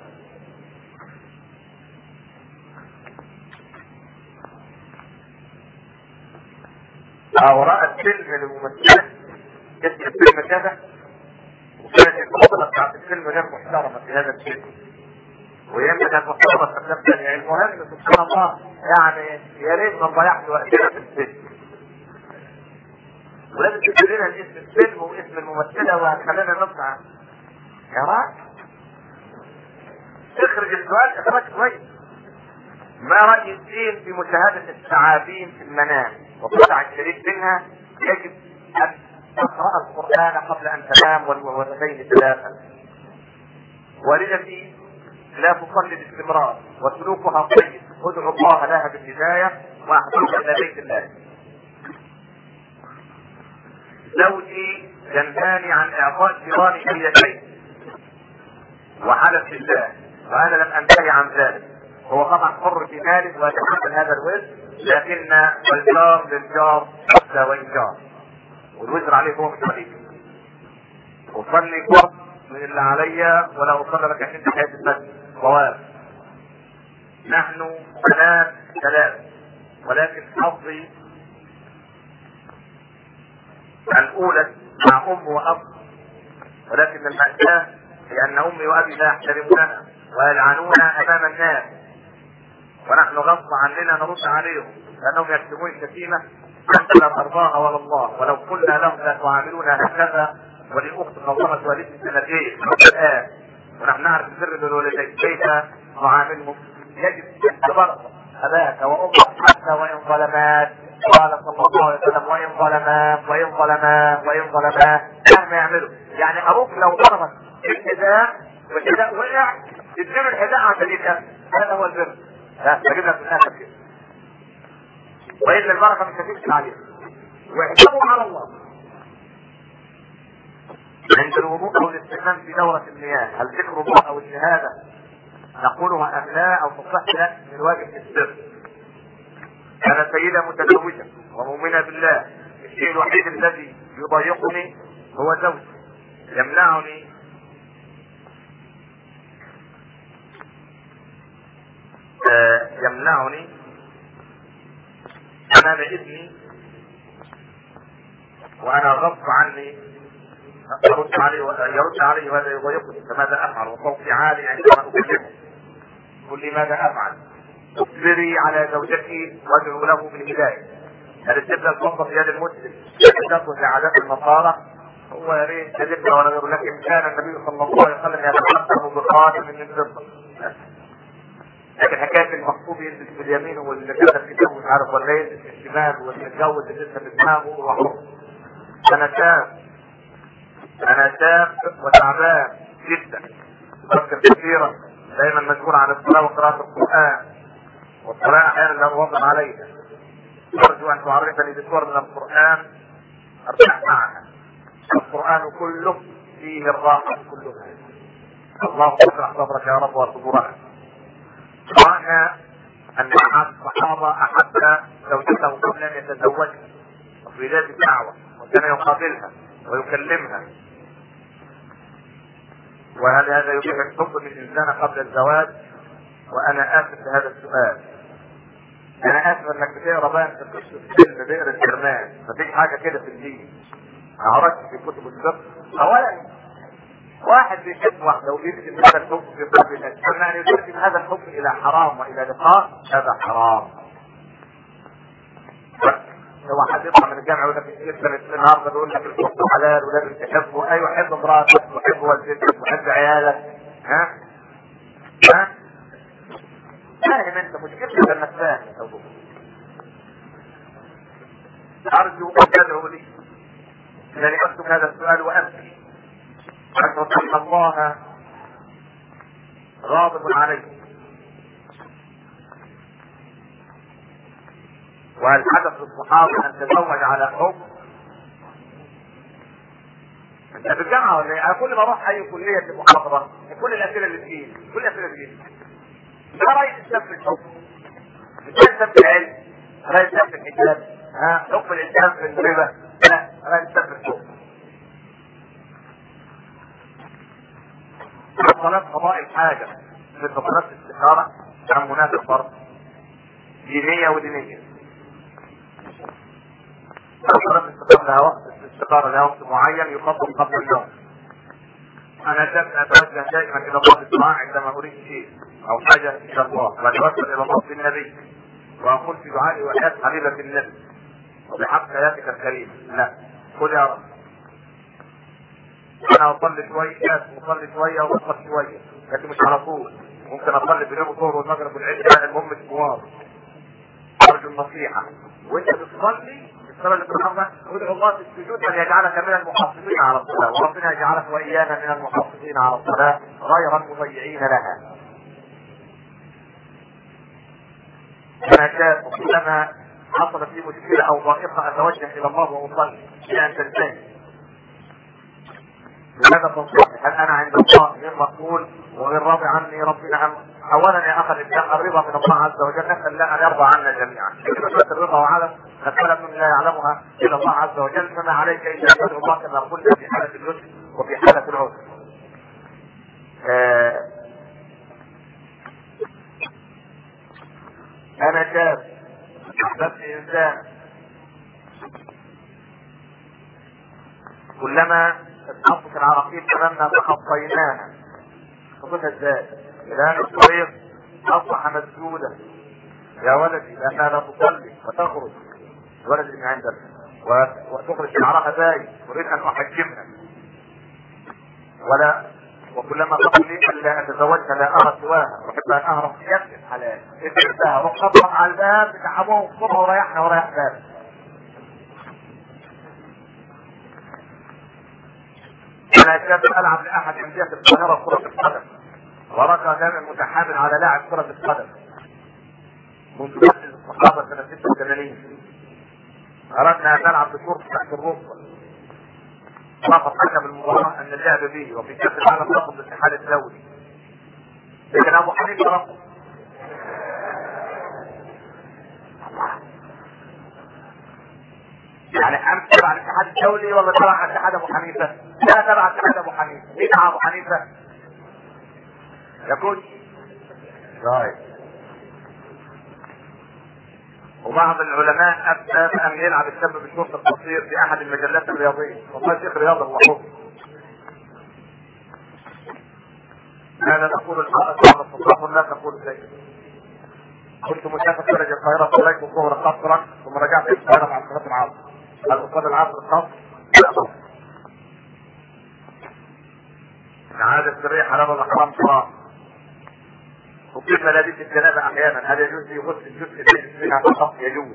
أو رأت فيلم للممثلة اسم الفيلم كذا وكانت الخطبة بتاعت الفيلم غير محترمة في هذا الفيلم، ويمكن كانت محترمة في أفلام ثانية. المهم سبحان الله يعني يا ريت ما نضيعش وقتنا في الفيلم، ولازم تكتب لنا اسم الفيلم واسم الممثلة وهتخلينا نطلع. يا راجل اخرج السؤال اخراج كويس. ما رأي الدين في مشاهدة الثعابين في المنام وقطع الشريف منها؟ يجب أن تقرأ القرآن قبل أن تنام والوالدين ثلاثا. والدتي لا تصلي باستمرار وسلوكها طيب، ادعو الله لها بالهداية واحضرها إلى بيت الله. زوجي ينهاني عن إعطاء جيراني أي شيء وحلف بالله وأنا لم أنتهي عن ذلك. هو طبعا حر في ماله ويتحمل هذا الوزر، لكن الجار للجار حتى وإن جار، والوزر عليه هو مش عليك. أصلي فرض من اللي علي ولا أصلي ركعتين في حياة المسجد صواب. نحن ثلاث ثلاث ولكن حظي الأولى مع أم وأب، ولكن المأساة هي أن أمي وأبي لا يحترموننا ويلعنونا أمام الناس، ونحن غصب عننا نرد عليهم لأنهم يكتبون الشتيمة أنت لا ترضاها ولا الله، ولو قلنا لهم لا تعاملونا هكذا. ولأخت قومت والدتي سنتين الآن ونحن نعرف سر الوالدين كيف نعاملهم. يجب اعتبار أباك وأمك حتى وإن ظلمات. قال صلى الله عليه وسلم وإن ظلما وإن ظلما وإن ظلما مهما يعملوا. يعني أبوك لو ضربت الحذاء والحذاء وقع تدير الحذاء عن سبيل الله، هذا هو البر. لا تجيبنا في الآخر كده، وإن البركة مش هتمشي عليها. واحسبوا على الله عند الوضوء أو الاستحمام في دورة المياه، هل ذكر الله أو الشهادة نقولها أم لا أو تصح؟ لا، من الواجب السر. أنا سيدة متزوجة ومؤمنة بالله، الشيء الوحيد الذي يضايقني هو زوجي يمنعني آه يمنعني أمام ابني وأنا غصب عني يرد علي يرد علي وهذا يضايقني، فماذا أفعل؟ وصوتي عالي عندما أكلمه. قل لي ماذا أفعل؟ اصبري على زوجتي وادعو له بالهداية. هل تبدا الفضل في يد المسلم يتدخل في عادات النصارى؟ هو يا ريت تجدنا ولا غير، لكن كان النبي صلى الله عليه وسلم يتقدم بخاتم من فضة. لكن حكايه المخطوب ينزل في اليمين واللي كتب كتابه مش عارف ولا ينزل في الشمال واللي متجوز لسه في دماغه وحر. انا شاب انا شاب وتعبان جدا، بفكر كثيرا، دائما مشغول عن الصلاه وقراءه القران، والصلاه احيانا لا واظب عليها. ارجو ان تعرفني بسور من القران ارتاح معها. القران كله فيه الراحه كلها. اللهم اشرح صدرك يا رب وصدورنا. رانا ان احد الصحابه احب زوجته قبل ان يتزوجها وفي ذات الدعوه، وكان يقابلها ويكلمها. وهل هذا يبيح الحب من انسان قبل الزواج؟ وانا اسف لهذا السؤال. انا اسف انك بتقرا بقى في قصه فيلم بئر الكرمان، مفيش حاجه كده في الدين. ما عرفتش في كتب الفقه. اولا واحد بيحب واحده ويرسم هذا الحب في قلب الناس، اما ان يرسم هذا الحب الى حرام والى لقاء، هذا حرام. لو حد يطلع من الجامعه يقول لك السياسه النهارده بيقول لك الحب حلال ولازم تحبه. ايوه حب امراتك وحب والدتك وحب عيالك. ها؟ ها؟ فاهم انت مشكلتك انك فاهم. ارجو ان تدعو لي لاني اكتب هذا السؤال وابكي ان الله غاضب علي. وهل حدث للصحابه ان تزوج على حب؟ انت في الجامعه ولا ايه؟ انا كل ما اروح اي كليه في محاضره كل الاسئله اللي تجيلي كل الاسئله اللي تجيلي ما رايك الاسلام في الحب؟ لا يسمى العلم، لا يسمى الحجاب، ها حكم الاسلام في الربا، لا لا يسمى الحكم. صلاة قضاء الحاجة مثل صلاة الاستخارة عن مناسب فرض دينية ودينية. صلاة الاستخارة لها وقت، الاستخارة لها وقت معين يقدم قبل النوم. أنا أتوجه دائما إلى الله بالدعاء عندما أريد شيء أو حاجة إلى الله، وأتوسل إلى الله بالنبي وأقول في دعائي وحياة حبيبة النبي وبحق حياتك الكريمة. لا قل يا رب انا اصلي شويه واصلي شويه واصلي شويه لكن مش على طول، ممكن اصلي بين الظهر والمغرب والعشاء، المهم الثواب. ارجو النصيحه وانت بتصلي الصلاه اللي بتحضرها ادعو الله في السجود ان يجعلك من المحافظين على الصلاه، وربنا يجعلك وايانا من المحافظين على الصلاه غير المضيعين لها. انا شاب كلما حصلت لي مشكله او ضائقه اتوجه الى الله واصلي الى ان تنتهي. لماذا تنصحني؟ هل انا عند الله غير مقبول وغير راضي عني ربنا عنه؟ اولا يا اخي الاسلام الرضا من الله عز وجل، نسال الله ان يرضى عنا جميعا. لكن مساله الرضا وعدم مساله لا يعلمها الا الله عز وجل، فما عليك الا ان تدعو الله كما قلنا في حاله اليسر وفي حاله العسر. آه انا شاب احببت انسان كلما اصبحت العراقيل امامنا تخطيناها. خطوتها ازاي؟ الان الطريق اصبح مسدودا يا ولدي لانها لا تصلي وتخرج الولد اللي عندك وتخرج شعرها باين تريد ان احجمها ولا وكلما تقول لي الا اتزوجها لا ارى سواها واحب ان اهرب في يد الحلال اتبعتها روح خبط على الباب بتاع ابوه الصبح وريحنا وريح باب. انا كنت العب لاحد انديه القاهره كره القدم ورقى كان متحامل على لاعب كره القدم منذ بدء الصحابه سنه ستة وثمانين. اردنا ان نلعب بشرطه تحت الركبه، رفض حكم المباراه ان اللعب به، وفي كاس العالم رفض الاتحاد الدولي، لكن ابو حنيفه رفض. يعني امس تبع الاتحاد الدولي ولا تبع الاتحاد ابو حنيفه؟ لا تبع الاتحاد ابو حنيفه. مين مع ابو حنيفه؟ يقول رايت. وبعض العلماء افتى بان يلعب الشاب بالشرطه القصير في احد المجلات الرياضيه، والله شيخ رياضه هو حر. هذا تقول الحائط على الصلاة لا تقول شيء. كنت مسافر خارج القاهره صليت الظهر قصرا ثم رجعت الى القاهره بعد صلاه العصر. هل اصلي العصر القصر؟ لا طبعا. العاده السريه حرام ولا حرام؟ حرام. وكيف ملابس الجنابه احيانا هذا يجوز يغسل الجزء الذي منها فقط يجوز.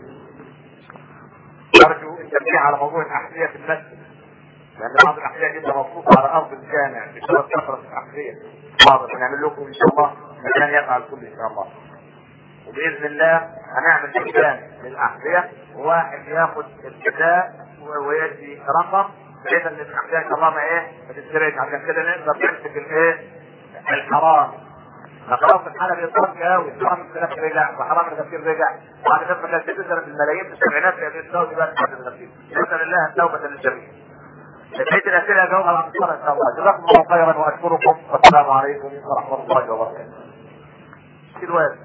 ارجو التنبيه على موضوع الاحذيه في المسجد، لان بعض الاحذيه جدا مبسوطه على ارض الجامع بسبب كثره الاحذيه. حاضر نعمل لكم ان شاء الله مكان يفعل كل ان شاء الله. وباذن الله هنعمل مكان للاحذيه وواحد ياخذ الكتاب ويدي رقم بحيث ان الاحذيه ان شاء الله ما ايه ما تتسرقش، عشان كده نقدر نمسك الايه الحرام. خلاص الحاله بيطلق قوي حرام الغسيل رجع وحرام الغسيل رجع بعد فتره كانت بتنزل في الملايين في السبعينات في الدوري بقى بعد الغسيل. نسال الله التوبه للجميع. بقيت الاسئله اجاوبها على الصلاه ان شاء الله. جزاكم الله خيرا واشكركم والسلام عليكم ورحمه الله وبركاته. الوالد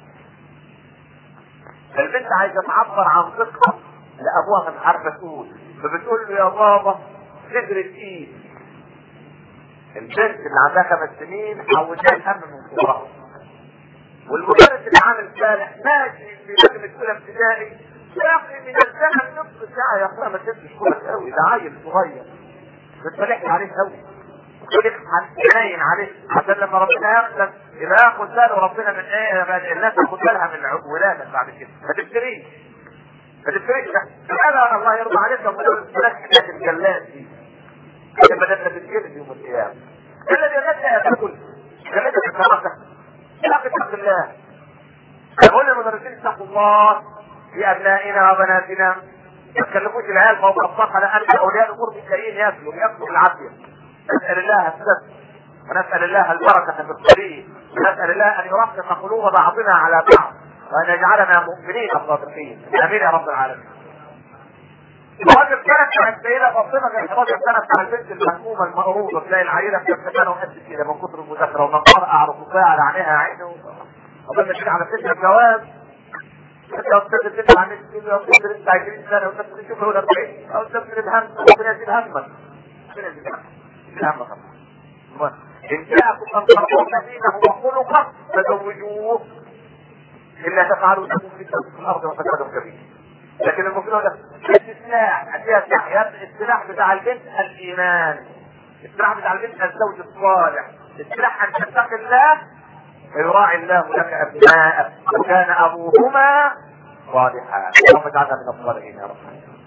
البنت عايزه تعبر عن ثقه لابوها مش عارفه تقول، فبتقول له يا بابا صدر ايد. البنت اللي عندها خمس سنين حولتها الهم من صغرها، والمدرس اللي عامل صالح ماشي في لجنه اولى ابتدائي يا اخي من الزمن نص ساعه يا اخويا ما تبقاش كويس قوي، ده عيل صغير بتفلح عليه قوي خليك حنين عليه عشان لما ربنا ياخذك يبقى ياخذ باله ربنا من ايه الناس تاخذ بالها من ولادك بعد كده. ما تفتريش ما تفتريش انا الله يرضى عليك لو قلت لك حكايه الجلاد دي عشان بدات تتجلد يوم القيامه. الذي يغنى ياكل جلدك الكراسه لا تتق الله. يقول للمدرسين اتقوا الله في ابنائنا وبناتنا ما تكلفوش العيال فوق الطاقه، لان اولياء الامور مش لاقيين ياكلوا ياكلوا بالعافيه. نسال الله السد ونسال الله البركه في الطريق ونسال الله ان يرفق قلوب بعضنا على بعض وان يجعلنا مؤمنين صادقين. امين يا رب العالمين. الراجل كانت مع السيدة فاطمة كان حداشر سنة بتاع البنت المهمومة المقروضة، تلاقي العيلة بتتكلم وقد كده من كتر المذاكرة ومن قرأ رفوفها على عينيها عينه وقبل كده على سن الجواز. انت يا استاذ البنت عن السن يا استاذ انت عشرين سنة وانت بتشوف له أربعين او استاذ من الهم ربنا يزيد همك. ربنا يزيد همك. همك. ان جاءكم من ترضون دينه وخلقه فزوجوه الا تفعلوا تكون فتنة في الارض وفساد كبير. لكن المفروض ده السلاح اديها سلاح. السلاح بتاع البنت الايمان، السلاح بتاع البنت الزوج الصالح، السلاح ان تتقي الله ويراعي الله لك ابناءك وكان ابوهما صالحا. اللهم اجعلنا من الصالحين يا رب.